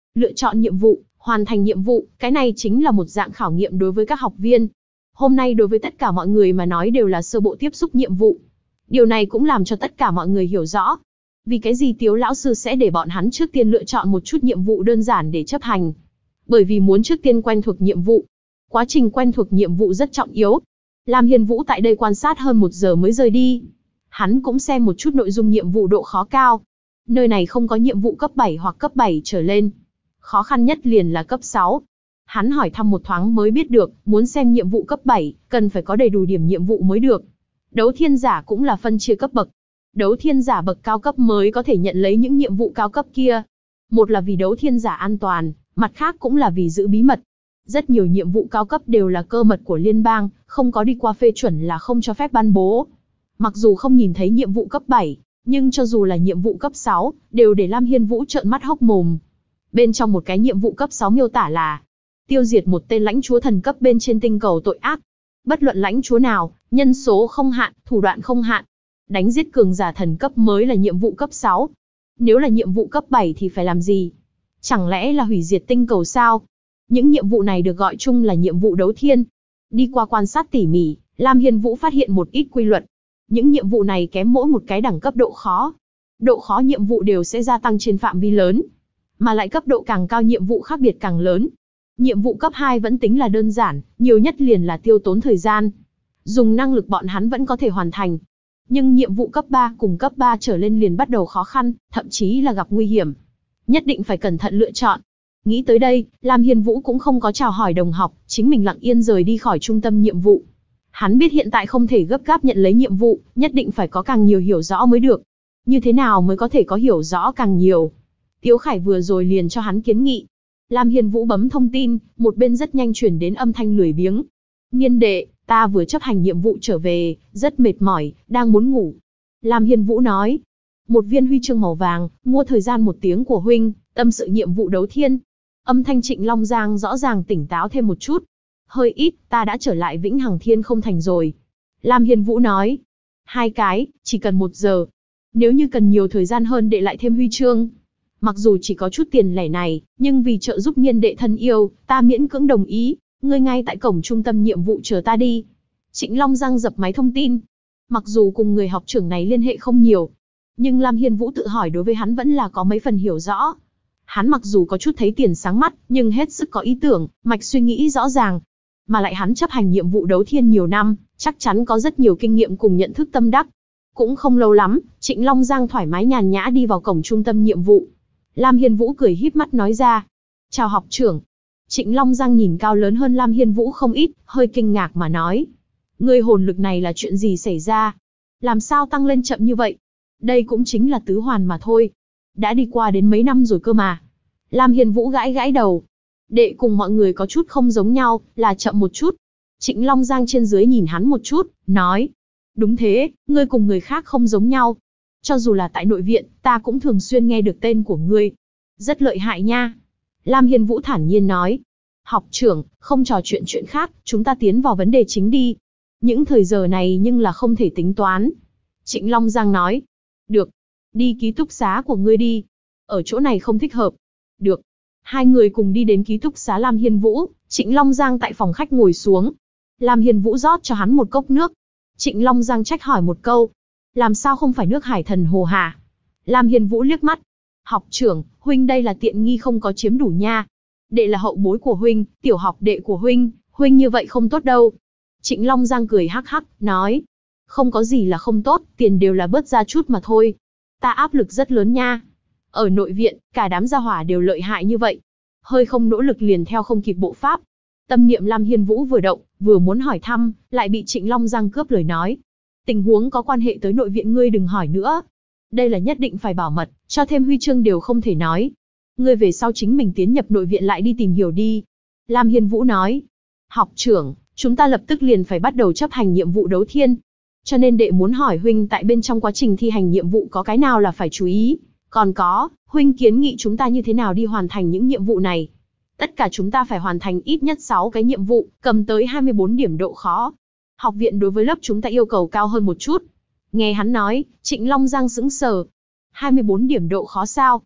Lựa chọn nhiệm vụ, hoàn thành nhiệm vụ, cái này chính là một dạng khảo nghiệm đối với các học viên. Hôm nay đối với tất cả mọi người mà nói đều là sơ bộ tiếp xúc nhiệm vụ. Điều này cũng làm cho tất cả mọi người hiểu rõ. Vì cái gì Tiếu lão sư sẽ để bọn hắn trước tiên lựa chọn một chút nhiệm vụ đơn giản để chấp hành. Bởi vì muốn trước tiên quen thuộc nhiệm vụ. Quá trình quen thuộc nhiệm vụ rất trọng yếu. Lam Hiên Vũ tại đây quan sát hơn 1 giờ mới rời đi. Hắn cũng xem một chút nội dung nhiệm vụ độ khó cao. Nơi này không có nhiệm vụ cấp 7 hoặc cấp 7 trở lên. Khó khăn nhất liền là cấp 6. Hắn hỏi thăm một thoáng mới biết được, muốn xem nhiệm vụ cấp 7, cần phải có đầy đủ điểm nhiệm vụ mới được. Đấu thiên giả cũng là phân chia cấp bậc. Đấu thiên giả bậc cao cấp mới có thể nhận lấy những nhiệm vụ cao cấp kia. Một là vì đấu thiên giả an toàn, mặt khác cũng là vì giữ bí mật. Rất nhiều nhiệm vụ cao cấp đều là cơ mật của liên bang, không có đi qua phê chuẩn là không cho phép ban bố. Mặc dù không nhìn thấy nhiệm vụ cấp 7, nhưng cho dù là nhiệm vụ cấp 6, đều để Lam Hiên Vũ trợn mắt hốc mồm. Bên trong một cái nhiệm vụ cấp 6 miêu tả là tiêu diệt một tên lãnh chúa thần cấp bên trên tinh cầu tội ác. Bất luận lãnh chúa nào, nhân số không hạn, thủ đoạn không hạn. Đánh giết cường giả thần cấp mới là nhiệm vụ cấp 6. Nếu là nhiệm vụ cấp 7 thì phải làm gì? Chẳng lẽ là hủy diệt tinh cầu sao? Những nhiệm vụ này được gọi chung là nhiệm vụ đấu thiên. Đi qua quan sát tỉ mỉ, Lam Hiên Vũ phát hiện một ít quy luật. Những nhiệm vụ này kém mỗi một cái đẳng cấp độ khó. Độ khó nhiệm vụ đều sẽ gia tăng trên phạm vi lớn. Mà lại cấp độ càng cao nhiệm vụ khác biệt càng lớn. Nhiệm vụ cấp 2 vẫn tính là đơn giản, nhiều nhất liền là tiêu tốn thời gian. Dùng năng lực bọn hắn vẫn có thể hoàn thành. Nhưng nhiệm vụ cấp 3 cùng cấp 3 trở lên liền bắt đầu khó khăn, thậm chí là gặp nguy hiểm. Nhất định phải cẩn thận lựa chọn. Nghĩ tới đây, Lam Hiên Vũ cũng không có chào hỏi đồng học, chính mình lặng yên rời đi khỏi trung tâm nhiệm vụ. Hắn biết hiện tại không thể gấp gáp nhận lấy nhiệm vụ, nhất định phải có càng nhiều hiểu rõ mới được. Như thế nào mới có thể có hiểu rõ càng nhiều? Tiếu Khải vừa rồi liền cho hắn kiến nghị. Lam Hiên Vũ bấm thông tin, một bên rất nhanh chuyển đến âm thanh lười biếng. Niên đệ, ta vừa chấp hành nhiệm vụ trở về, rất mệt mỏi, đang muốn ngủ. Lam Hiên Vũ nói. Một viên huy chương màu vàng, mua thời gian 1 tiếng của huynh, tâm sự nhiệm vụ đấu thiên. Âm thanh Trịnh Long Giang rõ ràng tỉnh táo thêm một chút. Hơi ít, ta đã trở lại Vĩnh Hằng Thiên không thành rồi. Lam Hiên Vũ nói. 2 cái, chỉ cần 1 giờ. Nếu như cần nhiều thời gian hơn đệ lại thêm huy chương. Mặc dù chỉ có chút tiền lẻ này, nhưng vì trợ giúp niên đệ thân yêu, ta miễn cưỡng đồng ý. Ngươi ngay tại cổng trung tâm nhiệm vụ chờ ta đi. Trịnh Long Giang dập máy thông tin. Mặc dù cùng người học trưởng này liên hệ không nhiều, nhưng Lam Hiên Vũ tự hỏi đối với hắn vẫn là có mấy phần hiểu rõ. Hắn mặc dù có chút thấy tiền sáng mắt, nhưng hết sức có ý tưởng, mạch suy nghĩ rõ ràng. Mà lại hắn chấp hành nhiệm vụ đấu thiên nhiều năm, chắc chắn có rất nhiều kinh nghiệm cùng nhận thức tâm đắc. Cũng không lâu lắm, Trịnh Long Giang thoải mái nhàn nhã đi vào cổng trung tâm nhiệm vụ. Lam Hiên Vũ cười híp mắt nói ra. Chào học trưởng. Trịnh Long Giang nhìn cao lớn hơn Lam Hiên Vũ không ít, hơi kinh ngạc mà nói. Ngươi hồn lực này là chuyện gì xảy ra? Làm sao tăng lên chậm như vậy? Đây cũng chính là tứ hoàn mà thôi. Đã đi qua đến mấy năm rồi cơ mà. Lam Hiên Vũ gãi gãi đầu. Đệ cùng mọi người có chút không giống nhau, là chậm một chút. Trịnh Long Giang trên dưới nhìn hắn một chút, nói. Đúng thế, ngươi cùng người khác không giống nhau. Cho dù là tại nội viện, ta cũng thường xuyên nghe được tên của ngươi. Rất lợi hại nha. Lam Hiên Vũ thản nhiên nói. Học trưởng, không trò chuyện khác, chúng ta tiến vào vấn đề chính đi. Những thời giờ này nhưng là không thể tính toán. Trịnh Long Giang nói. Được. Đi ký túc xá của ngươi đi. Ở chỗ này không thích hợp. Được. 2 người cùng đi đến ký túc xá Lam Hiên Vũ, Trịnh Long Giang tại phòng khách ngồi xuống. Lam Hiên Vũ rót cho hắn một cốc nước. Trịnh Long Giang trách hỏi một câu. Làm sao không phải nước Hải Thần Hồ hả? Lam Hiên Vũ liếc mắt. Học trưởng, huynh đây là tiện nghi không có chiếm đủ nha. Đệ là hậu bối của huynh, tiểu học đệ của huynh như vậy không tốt đâu. Trịnh Long Giang cười hắc hắc, nói. Không có gì là không tốt, tiền đều là bớt ra chút mà thôi. Ta áp lực rất lớn nha. Ở nội viện, cả đám gia hỏa đều lợi hại như vậy. Hơi không nỗ lực liền theo không kịp bộ pháp. Tâm niệm Lam Hiên Vũ vừa động, vừa muốn hỏi thăm, lại bị Trịnh Long Giang cướp lời nói. Tình huống có quan hệ tới nội viện ngươi đừng hỏi nữa. Đây là nhất định phải bảo mật, cho thêm huy chương đều không thể nói. Ngươi về sau chính mình tiến nhập nội viện lại đi tìm hiểu đi. Lam Hiên Vũ nói. Học trưởng, chúng ta lập tức liền phải bắt đầu chấp hành nhiệm vụ đấu thiên. Cho nên đệ muốn hỏi huynh tại bên trong quá trình thi hành nhiệm vụ có cái nào là phải chú ý. Còn có, huynh kiến nghị chúng ta như thế nào đi hoàn thành những nhiệm vụ này. Tất cả chúng ta phải hoàn thành ít nhất 6 cái nhiệm vụ, cầm tới 24 điểm độ khó. Học viện đối với lớp chúng ta yêu cầu cao hơn một chút. Nghe hắn nói, Trịnh Long Giang sững sờ. 24 điểm độ khó sao?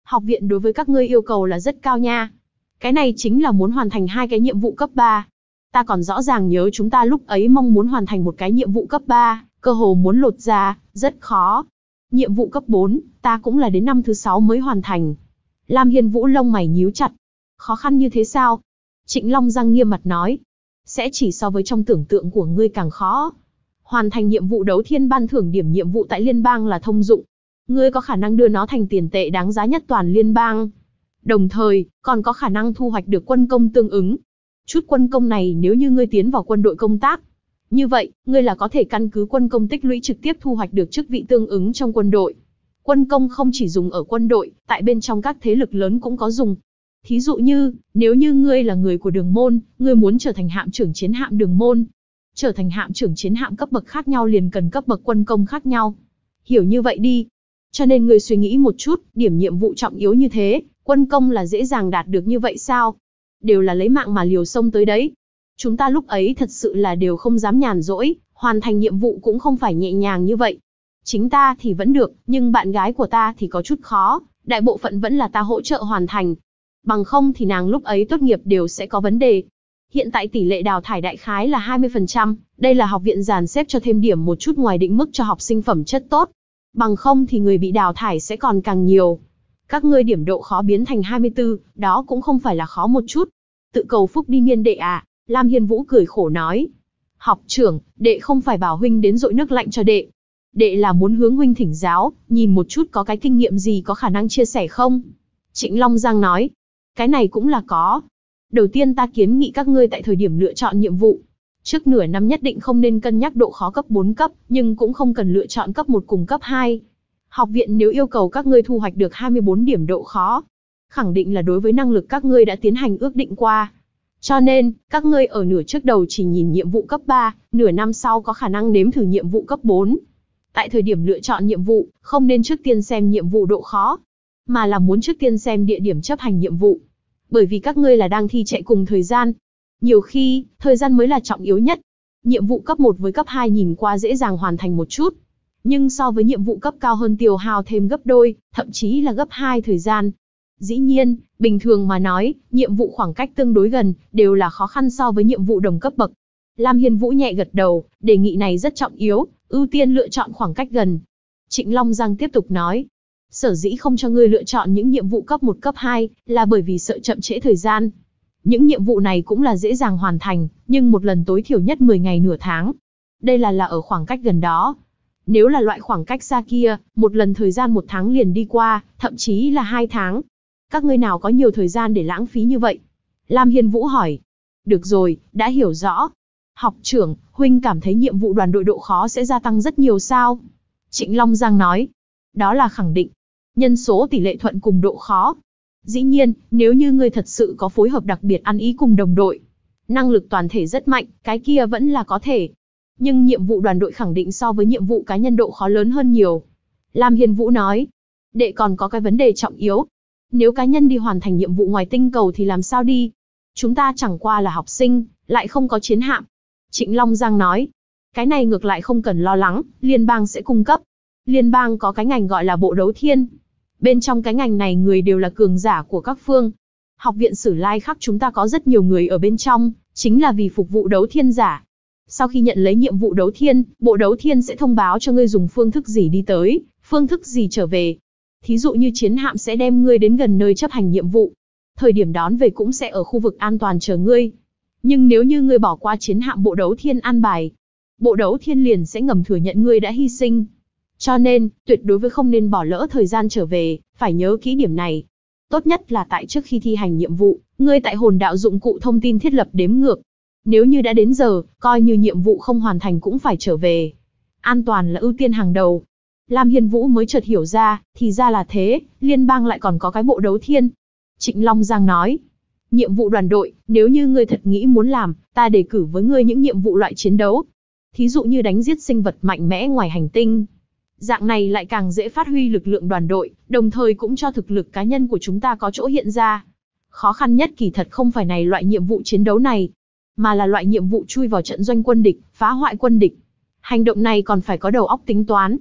Học viện đối với các ngươi yêu cầu là rất cao nha. Cái này chính là muốn hoàn thành 2 cái nhiệm vụ cấp 3. Ta còn rõ ràng nhớ chúng ta lúc ấy mong muốn hoàn thành một cái nhiệm vụ cấp 3, cơ hồ muốn lột ra, rất khó. Nhiệm vụ cấp 4, ta cũng là đến năm thứ 6 mới hoàn thành. Lam Hiên Vũ lông mày nhíu chặt. Khó khăn như thế sao? Trịnh Long Giang nghiêm mặt nói. Sẽ chỉ so với trong tưởng tượng của ngươi càng khó. Hoàn thành nhiệm vụ đấu thiên ban thưởng điểm nhiệm vụ tại liên bang là thông dụng. Ngươi có khả năng đưa nó thành tiền tệ đáng giá nhất toàn liên bang. Đồng thời, còn có khả năng thu hoạch được quân công tương ứng. Chút quân công này nếu như ngươi tiến vào quân đội công tác, như vậy, ngươi là có thể căn cứ quân công tích lũy trực tiếp thu hoạch được chức vị tương ứng trong quân đội. Quân công không chỉ dùng ở quân đội, tại bên trong các thế lực lớn cũng có dùng. Thí dụ như, nếu như ngươi là người của đường môn, ngươi muốn trở thành hạm trưởng chiến hạm đường môn. Trở thành hạm trưởng chiến hạm cấp bậc khác nhau liền cần cấp bậc quân công khác nhau. Hiểu như vậy đi. Cho nên ngươi suy nghĩ một chút, điểm nhiệm vụ trọng yếu như thế, quân công là dễ dàng đạt được như vậy sao? Đều là lấy mạng mà liều sông tới đấy. Chúng ta lúc ấy thật sự là đều không dám nhàn rỗi, hoàn thành nhiệm vụ cũng không phải nhẹ nhàng như vậy. Chính ta thì vẫn được, nhưng bạn gái của ta thì có chút khó, đại bộ phận vẫn là ta hỗ trợ hoàn thành. Bằng không thì nàng lúc ấy tốt nghiệp đều sẽ có vấn đề. Hiện tại tỷ lệ đào thải đại khái là 20%, đây là học viện dàn xếp cho thêm điểm một chút ngoài định mức cho học sinh phẩm chất tốt. Bằng không thì người bị đào thải sẽ còn càng nhiều. Các ngươi điểm độ khó biến thành 24, đó cũng không phải là khó một chút. Tự cầu phúc đi niên đệ à, Lam Hiên Vũ cười khổ nói. Học trưởng, đệ không phải bảo huynh đến dội nước lạnh cho đệ. Đệ là muốn hướng huynh thỉnh giáo, nhìn một chút có cái kinh nghiệm gì có khả năng chia sẻ không? Trịnh Long Giang nói. Cái này cũng là có. Đầu tiên ta kiến nghị các ngươi tại thời điểm lựa chọn nhiệm vụ. Trước nửa năm nhất định không nên cân nhắc độ khó cấp 4 cấp, nhưng cũng không cần lựa chọn cấp 1 cùng cấp 2. Học viện nếu yêu cầu các ngươi thu hoạch được 24 điểm độ khó, khẳng định là đối với năng lực các ngươi đã tiến hành ước định qua. Cho nên, các ngươi ở nửa trước đầu chỉ nhìn nhiệm vụ cấp 3, nửa năm sau có khả năng nếm thử nhiệm vụ cấp 4. Tại thời điểm lựa chọn nhiệm vụ, không nên trước tiên xem nhiệm vụ độ khó, mà là muốn trước tiên xem địa điểm chấp hành nhiệm vụ. Bởi vì các ngươi là đang thi chạy cùng thời gian. Nhiều khi, thời gian mới là trọng yếu nhất. Nhiệm vụ cấp 1 với cấp 2 nhìn qua dễ dàng hoàn thành một chút. Nhưng so với nhiệm vụ cấp cao hơn tiêu hao thêm gấp đôi, thậm chí là gấp 2 thời gian. Dĩ nhiên, bình thường mà nói, nhiệm vụ khoảng cách tương đối gần, đều là khó khăn so với nhiệm vụ đồng cấp bậc. Lam Hiên Vũ nhẹ gật đầu, đề nghị này rất trọng yếu, ưu tiên lựa chọn khoảng cách gần. Trịnh Long Giang tiếp tục nói. Sở dĩ không cho ngươi lựa chọn những nhiệm vụ cấp 1 cấp 2, là bởi vì sợ chậm trễ thời gian. Những nhiệm vụ này cũng là dễ dàng hoàn thành, nhưng một lần tối thiểu nhất 10 ngày nửa tháng. Đây là ở khoảng cách gần đó. Nếu là loại khoảng cách xa kia, một lần thời gian 1 tháng liền đi qua, thậm chí là 2 tháng. Các ngươi nào có nhiều thời gian để lãng phí như vậy? Lam Hiên Vũ hỏi. Được rồi, đã hiểu rõ. Học trưởng, huynh cảm thấy nhiệm vụ đoàn đội độ khó sẽ gia tăng rất nhiều sao? Trịnh Long Giang nói. Đó là khẳng định. Nhân số tỷ lệ thuận cùng độ khó. Dĩ nhiên, nếu như ngươi thật sự có phối hợp đặc biệt ăn ý cùng đồng đội, năng lực toàn thể rất mạnh, cái kia vẫn là có thể. Nhưng nhiệm vụ đoàn đội khẳng định so với nhiệm vụ cá nhân độ khó lớn hơn nhiều. Lam Hiên Vũ nói. Đệ còn có cái vấn đề trọng yếu. Nếu cá nhân đi hoàn thành nhiệm vụ ngoài tinh cầu thì làm sao đi? Chúng ta chẳng qua là học sinh, lại không có chiến hạm. Trịnh Long Giang nói. Cái này ngược lại không cần lo lắng, liên bang sẽ cung cấp. Liên bang có cái ngành gọi là bộ đấu thiên. Bên trong cái ngành này người đều là cường giả của các phương. Học viện Sử Lai Khắc chúng ta có rất nhiều người ở bên trong, chính là vì phục vụ đấu thiên giả. Sau khi nhận lấy nhiệm vụ đấu thiên, bộ đấu thiên sẽ thông báo cho ngươi dùng phương thức gì đi tới, phương thức gì trở về. Thí dụ như chiến hạm sẽ đem ngươi đến gần nơi chấp hành nhiệm vụ. Thời điểm đón về cũng sẽ ở khu vực an toàn chờ ngươi. Nhưng nếu như ngươi bỏ qua chiến hạm bộ đấu thiên an bài, bộ đấu thiên liền sẽ ngầm thừa nhận ngươi đã hy sinh. Cho nên, tuyệt đối với không nên bỏ lỡ thời gian trở về, phải nhớ kỹ điểm này. Tốt nhất là tại trước khi thi hành nhiệm vụ, ngươi tại hồn đạo dụng cụ thông tin thiết lập đếm ngược. Nếu như đã đến giờ, coi như nhiệm vụ không hoàn thành cũng phải trở về. An toàn là ưu tiên hàng đầu. Lam Hiên Vũ mới chợt hiểu ra, thì ra là thế, liên bang lại còn có cái bộ đấu thiên. Trịnh Long Giang nói. Nhiệm vụ đoàn đội, nếu như ngươi thật nghĩ muốn làm, ta đề cử với ngươi những nhiệm vụ loại chiến đấu. Thí dụ như đánh giết sinh vật mạnh mẽ ngoài hành tinh. Dạng này lại càng dễ phát huy lực lượng đoàn đội, đồng thời cũng cho thực lực cá nhân của chúng ta có chỗ hiện ra. Khó khăn nhất kỳ thật không phải này loại nhiệm vụ chiến đấu này, mà là loại nhiệm vụ chui vào trận doanh quân địch, phá hoại quân địch. Hành động này còn phải có đầu óc tính toán.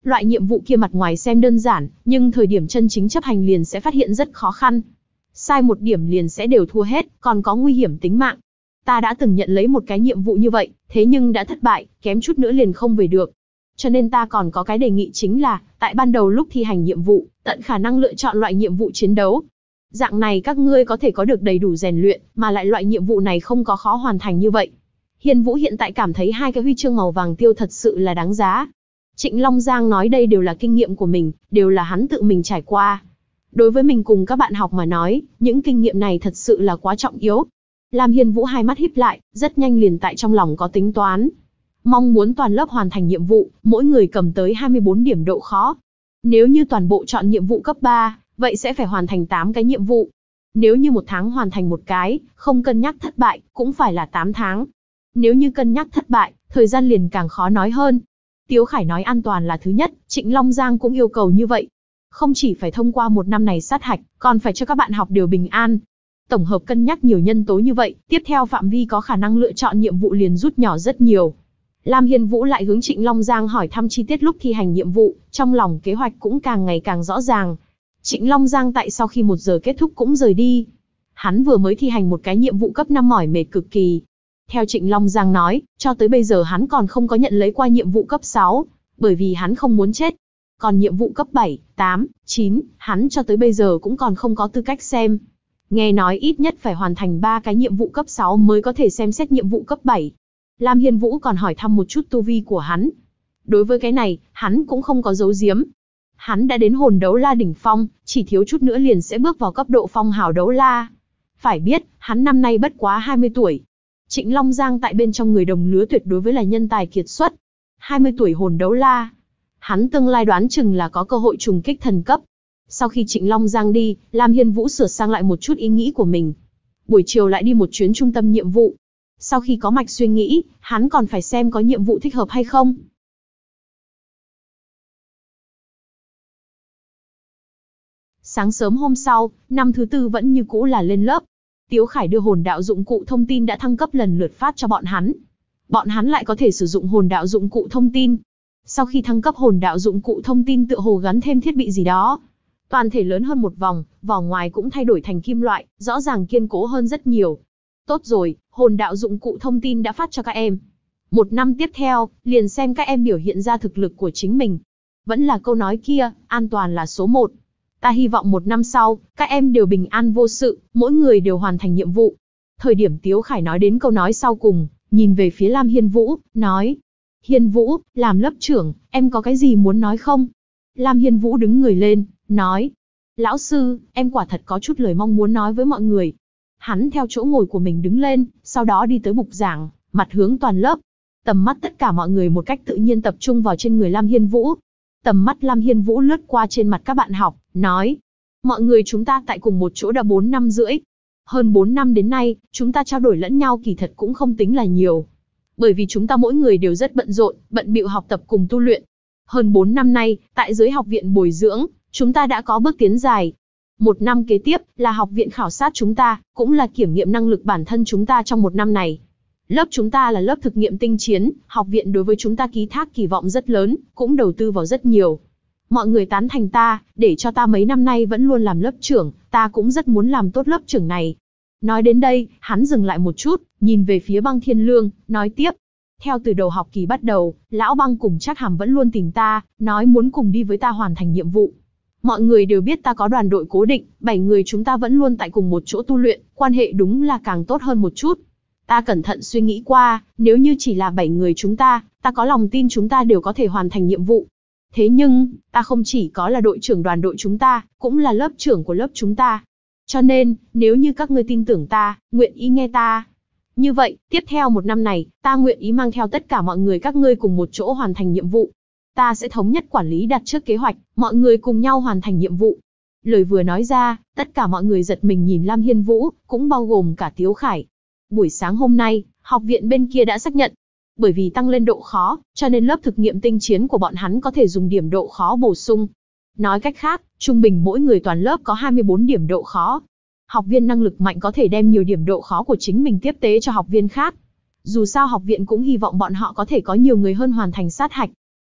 Loại nhiệm vụ kia mặt ngoài xem đơn giản, nhưng thời điểm chân chính chấp hành liền sẽ phát hiện rất khó khăn. Sai một điểm liền sẽ đều thua hết, còn có nguy hiểm tính mạng. Ta đã từng nhận lấy một cái nhiệm vụ như vậy, thế nhưng đã thất bại, kém chút nữa liền không về được. Cho nên ta còn có cái đề nghị chính là, tại ban đầu lúc thi hành nhiệm vụ, tận khả năng lựa chọn loại nhiệm vụ chiến đấu. Dạng này các ngươi có thể có được đầy đủ rèn luyện, mà lại loại nhiệm vụ này không có khó hoàn thành như vậy. Hiên Vũ hiện tại cảm thấy 2 cái huy chương màu vàng tiêu thật sự là đáng giá. Trịnh Long Giang nói đây đều là kinh nghiệm của mình, đều là hắn tự mình trải qua. Đối với mình cùng các bạn học mà nói, những kinh nghiệm này thật sự là quá trọng yếu. Lam Hiên Vũ hai mắt híp lại, rất nhanh liền tại trong lòng có tính toán. Mong muốn toàn lớp hoàn thành nhiệm vụ, mỗi người cầm tới 24 điểm độ khó. Nếu như toàn bộ chọn nhiệm vụ cấp 3, vậy sẽ phải hoàn thành 8 cái nhiệm vụ. Nếu như 1 tháng hoàn thành một cái, không cân nhắc thất bại, cũng phải là 8 tháng. Nếu như cân nhắc thất bại, thời gian liền càng khó nói hơn. Tiếu Khải nói an toàn là thứ nhất, Trịnh Long Giang cũng yêu cầu như vậy. Không chỉ phải thông qua 1 năm này sát hạch, còn phải cho các bạn học đều bình an. Tổng hợp cân nhắc nhiều nhân tố như vậy, tiếp theo phạm vi có khả năng lựa chọn nhiệm vụ liền rút nhỏ rất nhiều. Lam Hiên Vũ lại hướng Trịnh Long Giang hỏi thăm chi tiết lúc thi hành nhiệm vụ, trong lòng kế hoạch cũng càng ngày càng rõ ràng. Trịnh Long Giang tại sau khi 1 giờ kết thúc cũng rời đi. Hắn vừa mới thi hành một cái nhiệm vụ cấp 5 mỏi mệt cực kỳ. Theo Trịnh Long Giang nói, cho tới bây giờ hắn còn không có nhận lấy qua nhiệm vụ cấp 6, bởi vì hắn không muốn chết. Còn nhiệm vụ cấp 7, 8, 9, hắn cho tới bây giờ cũng còn không có tư cách xem. Nghe nói ít nhất phải hoàn thành 3 cái nhiệm vụ cấp 6 mới có thể xem xét nhiệm vụ cấp 7. Lam Hiên Vũ còn hỏi thăm một chút tu vi của hắn. Đối với cái này, hắn cũng không có giấu giếm. Hắn đã đến hồn đấu la đỉnh phong, chỉ thiếu chút nữa liền sẽ bước vào cấp độ phong hào đấu la. Phải biết, hắn năm nay bất quá 20 tuổi. Trịnh Long Giang tại bên trong người đồng lứa tuyệt đối với là nhân tài kiệt xuất. 20 tuổi hồn đấu la. Hắn tương lai đoán chừng là có cơ hội trùng kích thần cấp. Sau khi Trịnh Long Giang đi, Lam Hiên Vũ sửa sang lại một chút ý nghĩ của mình. Buổi chiều lại đi một chuyến trung tâm nhiệm vụ. Sau khi có mạch suy nghĩ, hắn còn phải xem có nhiệm vụ thích hợp hay không. Sáng sớm hôm sau, năm thứ 4 vẫn như cũ là lên lớp. Tiếu Khải đưa hồn đạo dụng cụ thông tin đã thăng cấp lần lượt phát cho bọn hắn. Bọn hắn lại có thể sử dụng hồn đạo dụng cụ thông tin. Sau khi thăng cấp hồn đạo dụng cụ thông tin tựa hồ gắn thêm thiết bị gì đó. Toàn thể lớn hơn một vòng, vỏ ngoài cũng thay đổi thành kim loại, rõ ràng kiên cố hơn rất nhiều. Tốt rồi, hồn đạo dụng cụ thông tin đã phát cho các em. 1 năm tiếp theo, liền xem các em biểu hiện ra thực lực của chính mình. Vẫn là câu nói kia, an toàn là số 1. Ta hy vọng 1 năm sau, các em đều bình an vô sự, mỗi người đều hoàn thành nhiệm vụ. Thời điểm Tiếu Khải nói đến câu nói sau cùng, nhìn về phía Lam Hiên Vũ, nói. Hiên Vũ, làm lớp trưởng, em có cái gì muốn nói không? Lam Hiên Vũ đứng người lên, nói. Lão sư, em quả thật có chút lời mong muốn nói với mọi người. Hắn theo chỗ ngồi của mình đứng lên, sau đó đi tới bục giảng, mặt hướng toàn lớp. Tầm mắt tất cả mọi người một cách tự nhiên tập trung vào trên người Lam Hiên Vũ. Tầm mắt Lam Hiên Vũ lướt qua trên mặt các bạn học, nói. Mọi người chúng ta tại cùng một chỗ đã 4 năm rưỡi. Hơn 4 năm đến nay, chúng ta trao đổi lẫn nhau kỳ thật cũng không tính là nhiều. Bởi vì chúng ta mỗi người đều rất bận rộn, bận bịu học tập cùng tu luyện. Hơn 4 năm nay, tại dưới học viện bồi dưỡng, chúng ta đã có bước tiến dài. 1 năm kế tiếp, là học viện khảo sát chúng ta, cũng là kiểm nghiệm năng lực bản thân chúng ta trong 1 năm này. Lớp chúng ta là lớp thực nghiệm tinh chiến, học viện đối với chúng ta ký thác kỳ vọng rất lớn, cũng đầu tư vào rất nhiều. Mọi người tán thành ta, để cho ta mấy năm nay vẫn luôn làm lớp trưởng, ta cũng rất muốn làm tốt lớp trưởng này. Nói đến đây, hắn dừng lại một chút, nhìn về phía Băng Thiên Lương, nói tiếp. Theo từ đầu học kỳ bắt đầu, Lão Băng cùng Trác Hàm vẫn luôn tìm ta, nói muốn cùng đi với ta hoàn thành nhiệm vụ. Mọi người đều biết ta có đoàn đội cố định, 7 người chúng ta vẫn luôn tại cùng một chỗ tu luyện, quan hệ đúng là càng tốt hơn một chút. Ta cẩn thận suy nghĩ qua, nếu như chỉ là 7 người chúng ta có lòng tin chúng ta đều có thể hoàn thành nhiệm vụ. Thế nhưng, ta không chỉ có là đội trưởng đoàn đội chúng ta, cũng là lớp trưởng của lớp chúng ta. Cho nên, nếu như các ngươi tin tưởng ta, nguyện ý nghe ta. Như vậy, tiếp theo 1 năm này, ta nguyện ý mang theo tất cả mọi người các ngươi cùng một chỗ hoàn thành nhiệm vụ. Ta sẽ thống nhất quản lý đặt trước kế hoạch, mọi người cùng nhau hoàn thành nhiệm vụ. Lời vừa nói ra, tất cả mọi người giật mình nhìn Lam Hiên Vũ, cũng bao gồm cả Tiếu Khải. Buổi sáng hôm nay, học viện bên kia đã xác nhận. Bởi vì tăng lên độ khó, cho nên lớp thực nghiệm tinh chiến của bọn hắn có thể dùng điểm độ khó bổ sung. Nói cách khác, trung bình mỗi người toàn lớp có 24 điểm độ khó. Học viên năng lực mạnh có thể đem nhiều điểm độ khó của chính mình tiếp tế cho học viên khác. Dù sao học viện cũng hy vọng bọn họ có thể có nhiều người hơn hoàn thành sát hạch.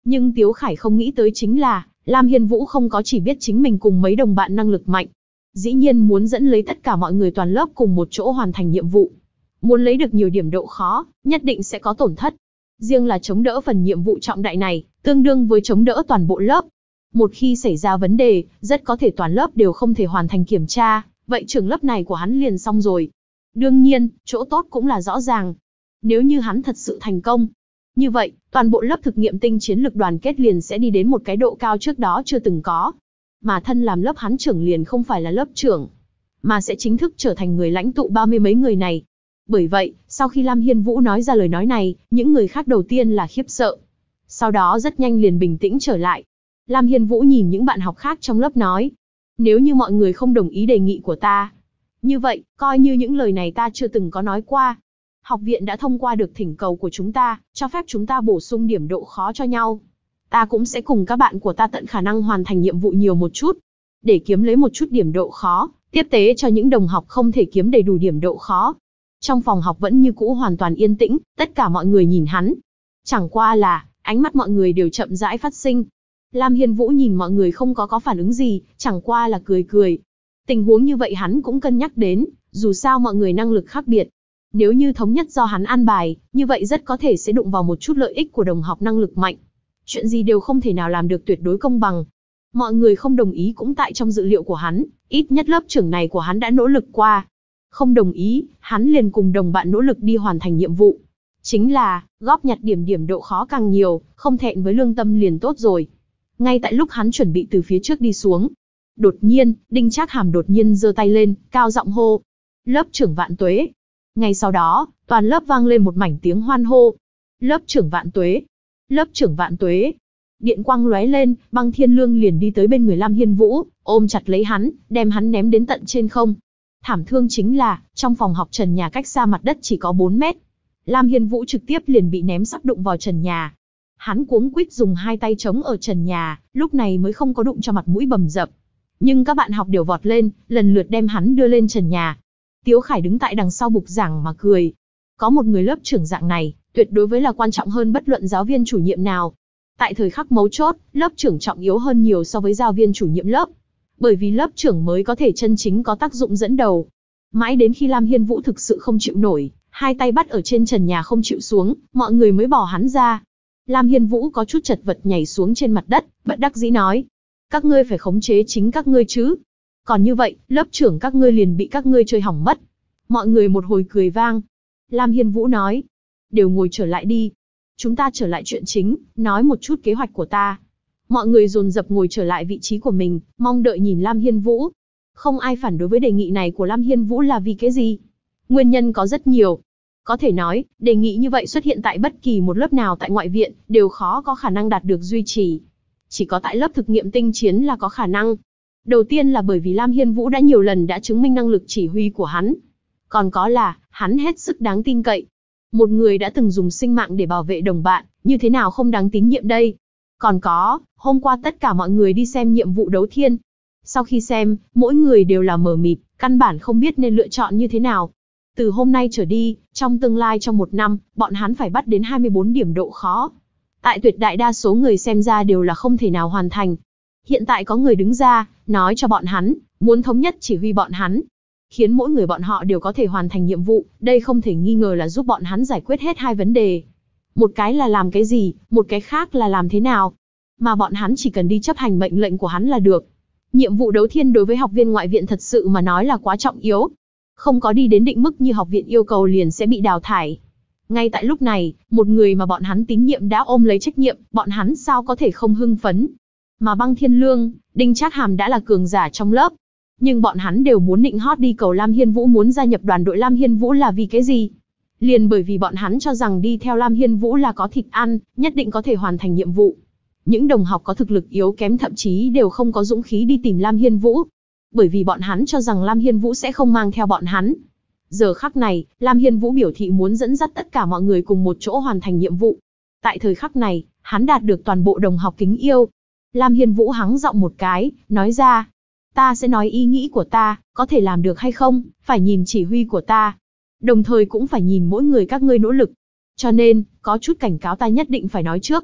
Nhưng Tiếu Khải không nghĩ tới chính là, Lam Hiên Vũ không có chỉ biết chính mình cùng mấy đồng bạn năng lực mạnh. Dĩ nhiên muốn dẫn lấy tất cả mọi người toàn lớp cùng một chỗ hoàn thành nhiệm vụ. Muốn lấy được nhiều điểm độ khó, nhất định sẽ có tổn thất. Riêng là chống đỡ phần nhiệm vụ trọng đại này, tương đương với chống đỡ toàn bộ lớp. Một khi xảy ra vấn đề, rất có thể toàn lớp đều không thể hoàn thành kiểm tra, vậy trưởng lớp này của hắn liền xong rồi. Đương nhiên, chỗ tốt cũng là rõ ràng. Nếu như hắn thật sự thành công, như vậy, toàn bộ lớp thực nghiệm tinh chiến lực đoàn kết liền sẽ đi đến một cái độ cao trước đó chưa từng có. Mà thân làm lớp hắn trưởng liền không phải là lớp trưởng, mà sẽ chính thức trở thành người lãnh tụ 30 mấy người này. Bởi vậy, sau khi Lam Hiên Vũ nói ra lời nói này, những người khác đầu tiên là khiếp sợ. Sau đó rất nhanh liền bình tĩnh trở lại. Lam Hiên Vũ nhìn những bạn học khác trong lớp nói, nếu như mọi người không đồng ý đề nghị của ta, như vậy, coi như những lời này ta chưa từng có nói qua. Học viện đã thông qua được thỉnh cầu của chúng ta, cho phép chúng ta bổ sung điểm độ khó cho nhau. Ta cũng sẽ cùng các bạn của ta tận khả năng hoàn thành nhiệm vụ nhiều một chút, để kiếm lấy một chút điểm độ khó, tiếp tế cho những đồng học không thể kiếm đầy đủ điểm độ khó. Trong phòng học vẫn như cũ hoàn toàn yên tĩnh, tất cả mọi người nhìn hắn. Chẳng qua là, ánh mắt mọi người đều chậm rãi phát sinh. Lam Hiên Vũ nhìn mọi người không có phản ứng gì, chẳng qua là cười cười. Tình huống như vậy hắn cũng cân nhắc đến, dù sao mọi người năng lực khác biệt. Nếu như thống nhất do hắn an bài, như vậy rất có thể sẽ đụng vào một chút lợi ích của đồng học năng lực mạnh. Chuyện gì đều không thể nào làm được tuyệt đối công bằng. Mọi người không đồng ý cũng tại trong dự liệu của hắn, ít nhất lớp trưởng này của hắn đã nỗ lực qua. Không đồng ý, hắn liền cùng đồng bạn nỗ lực đi hoàn thành nhiệm vụ. Chính là, góp nhặt điểm độ khó càng nhiều, không thẹn với lương tâm liền tốt rồi. Ngay tại lúc hắn chuẩn bị từ phía trước đi xuống, đột nhiên, Đinh Trác Hàm đột nhiên giơ tay lên, cao giọng hô: "Lớp trưởng vạn tuế!" Ngay sau đó, toàn lớp vang lên một mảnh tiếng hoan hô. "Lớp trưởng vạn tuế! Lớp trưởng vạn tuế!" Điện quang lóe lên, Băng Thiên Lương liền đi tới bên người Lam Hiên Vũ, ôm chặt lấy hắn, đem hắn ném đến tận trên không. Thảm thương chính là, trong phòng học trần nhà cách xa mặt đất chỉ có 4 mét. Lam Hiên Vũ trực tiếp liền bị ném sắp đụng vào trần nhà. Hắn cuống quýt dùng hai tay chống ở trần nhà, lúc này mới không có đụng cho mặt mũi bầm dập. Nhưng các bạn học đều vọt lên, lần lượt đem hắn đưa lên trần nhà. Tiếu Khải đứng tại đằng sau bục giảng mà cười. Có một người lớp trưởng dạng này, tuyệt đối với là quan trọng hơn bất luận giáo viên chủ nhiệm nào. Tại thời khắc mấu chốt, lớp trưởng trọng yếu hơn nhiều so với giáo viên chủ nhiệm lớp. Bởi vì lớp trưởng mới có thể chân chính có tác dụng dẫn đầu. Mãi đến khi Lam Hiên Vũ thực sự không chịu nổi, hai tay bắt ở trên trần nhà không chịu xuống, mọi người mới bỏ hắn ra. Lam Hiên Vũ có chút chật vật nhảy xuống trên mặt đất, bất đắc dĩ nói: "Các ngươi phải khống chế chính các ngươi chứ. Còn như vậy, lớp trưởng các ngươi liền bị các ngươi chơi hỏng mất." Mọi người một hồi cười vang. Lam Hiên Vũ nói: "Đều ngồi trở lại đi. Chúng ta trở lại chuyện chính, nói một chút kế hoạch của ta." Mọi người dồn dập ngồi trở lại vị trí của mình, mong đợi nhìn Lam Hiên Vũ. Không ai phản đối với đề nghị này của Lam Hiên Vũ là vì cái gì? Nguyên nhân có rất nhiều. Có thể nói, đề nghị như vậy xuất hiện tại bất kỳ một lớp nào tại ngoại viện, đều khó có khả năng đạt được duy trì. Chỉ có tại lớp thực nghiệm tinh chiến là có khả năng. Đầu tiên là bởi vì Lam Hiên Vũ đã nhiều lần đã chứng minh năng lực chỉ huy của hắn. Còn có là, hắn hết sức đáng tin cậy. Một người đã từng dùng sinh mạng để bảo vệ đồng bạn, như thế nào không đáng tín nhiệm đây? Còn có, hôm qua tất cả mọi người đi xem nhiệm vụ đấu thiên. Sau khi xem, mỗi người đều là mờ mịt, căn bản không biết nên lựa chọn như thế nào. Từ hôm nay trở đi, trong tương lai trong 1 năm, bọn hắn phải bắt đến 24 điểm độ khó. Tại tuyệt đại đa số người xem ra đều là không thể nào hoàn thành. Hiện tại có người đứng ra, nói cho bọn hắn, muốn thống nhất chỉ huy bọn hắn, khiến mỗi người bọn họ đều có thể hoàn thành nhiệm vụ, đây không thể nghi ngờ là giúp bọn hắn giải quyết hết hai vấn đề. Một cái là làm cái gì, một cái khác là làm thế nào. Mà bọn hắn chỉ cần đi chấp hành mệnh lệnh của hắn là được. Nhiệm vụ đấu thiên đối với học viên ngoại viện thật sự mà nói là quá trọng yếu. Không có đi đến định mức như học viện yêu cầu liền sẽ bị đào thải. Ngay tại lúc này, một người mà bọn hắn tín nhiệm đã ôm lấy trách nhiệm, bọn hắn sao có thể không hưng phấn. Mà Băng Thiên Lương, Đinh Trác Hàm đã là cường giả trong lớp. Nhưng bọn hắn đều muốn nịnh hót đi cầu Lam Hiên Vũ muốn gia nhập đoàn đội Lam Hiên Vũ là vì cái gì? Liền bởi vì bọn hắn cho rằng đi theo Lam Hiên Vũ là có thịt ăn, nhất định có thể hoàn thành nhiệm vụ. Những đồng học có thực lực yếu kém thậm chí đều không có dũng khí đi tìm Lam Hiên Vũ. Bởi vì bọn hắn cho rằng Lam Hiên Vũ sẽ không mang theo bọn hắn. Giờ khắc này, Lam Hiên Vũ biểu thị muốn dẫn dắt tất cả mọi người cùng một chỗ hoàn thành nhiệm vụ. Tại thời khắc này, hắn đạt được toàn bộ đồng học kính yêu. Lam Hiên Vũ hắng giọng một cái, nói ra: "Ta sẽ nói ý nghĩ của ta, có thể làm được hay không, phải nhìn chỉ huy của ta. Đồng thời cũng phải nhìn mỗi người các ngươi nỗ lực. Cho nên, có chút cảnh cáo ta nhất định phải nói trước.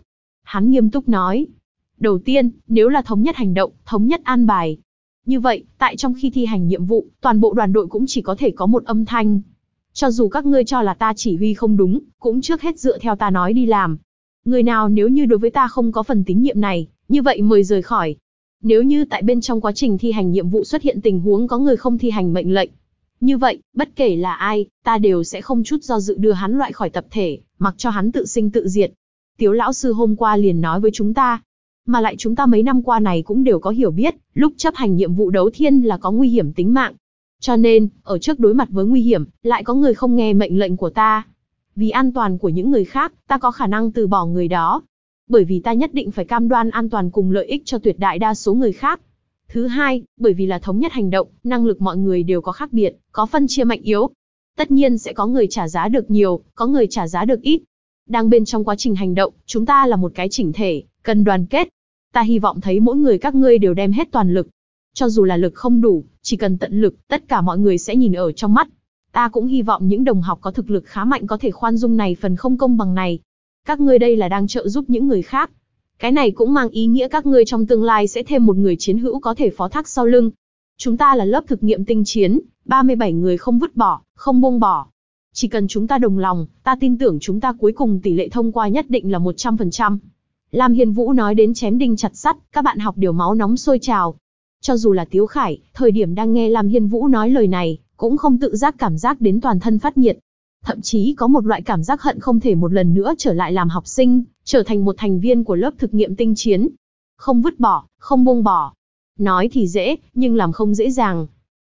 Hắn nghiêm túc nói. Đầu tiên, nếu là thống nhất hành động, thống nhất an bài. Như vậy, tại trong khi thi hành nhiệm vụ, toàn bộ đoàn đội cũng chỉ có thể có một âm thanh. Cho dù các ngươi cho là ta chỉ huy không đúng, cũng trước hết dựa theo ta nói đi làm. Người nào nếu như đối với ta không có phần tín nhiệm này, như vậy mời rời khỏi. Nếu như tại bên trong quá trình thi hành nhiệm vụ xuất hiện tình huống có người không thi hành mệnh lệnh, như vậy, bất kể là ai, ta đều sẽ không chút do dự đưa hắn loại khỏi tập thể, mặc cho hắn tự sinh tự diệt. Tiếu lão sư hôm qua liền nói với chúng ta, mà lại chúng ta mấy năm qua này cũng đều có hiểu biết, lúc chấp hành nhiệm vụ đấu thiên là có nguy hiểm tính mạng. Cho nên, ở trước đối mặt với nguy hiểm, lại có người không nghe mệnh lệnh của ta. Vì an toàn của những người khác, ta có khả năng từ bỏ người đó. Bởi vì ta nhất định phải cam đoan an toàn cùng lợi ích cho tuyệt đại đa số người khác. Thứ hai, bởi vì là thống nhất hành động, năng lực mọi người đều có khác biệt, có phân chia mạnh yếu. Tất nhiên sẽ có người trả giá được nhiều, có người trả giá được ít. Đang bên trong quá trình hành động, chúng ta là một cái chỉnh thể, cần đoàn kết. Ta hy vọng thấy mỗi người các ngươi đều đem hết toàn lực. Cho dù là lực không đủ, chỉ cần tận lực, tất cả mọi người sẽ nhìn ở trong mắt. Ta cũng hy vọng những đồng học có thực lực khá mạnh có thể khoan dung này phần không công bằng này. Các ngươi đây là đang trợ giúp những người khác. Cái này cũng mang ý nghĩa các ngươi trong tương lai sẽ thêm một người chiến hữu có thể phó thác sau lưng. Chúng ta là lớp thực nghiệm tinh chiến, 37 người không vứt bỏ, không buông bỏ. Chỉ cần chúng ta đồng lòng, ta tin tưởng chúng ta cuối cùng tỷ lệ thông qua nhất định là 100%. Lam Hiên Vũ nói đến chém đinh chặt sắt, các bạn học đều máu nóng sôi trào. Cho dù là Tiếu Khải, thời điểm đang nghe Lam Hiên Vũ nói lời này, cũng không tự giác cảm giác đến toàn thân phát nhiệt. Thậm chí có một loại cảm giác hận không thể một lần nữa trở lại làm học sinh, trở thành một thành viên của lớp thực nghiệm tinh chiến. Không vứt bỏ, không buông bỏ. Nói thì dễ, nhưng làm không dễ dàng.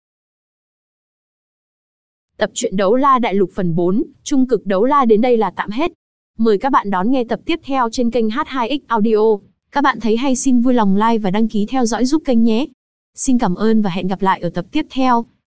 Tập truyện Đấu La Đại Lục phần 4, Trung cực Đấu La đến đây là tạm hết. Mời các bạn đón nghe tập tiếp theo trên kênh H2X Audio. Các bạn thấy hay xin vui lòng like và đăng ký theo dõi giúp kênh nhé. Xin cảm ơn và hẹn gặp lại ở tập tiếp theo.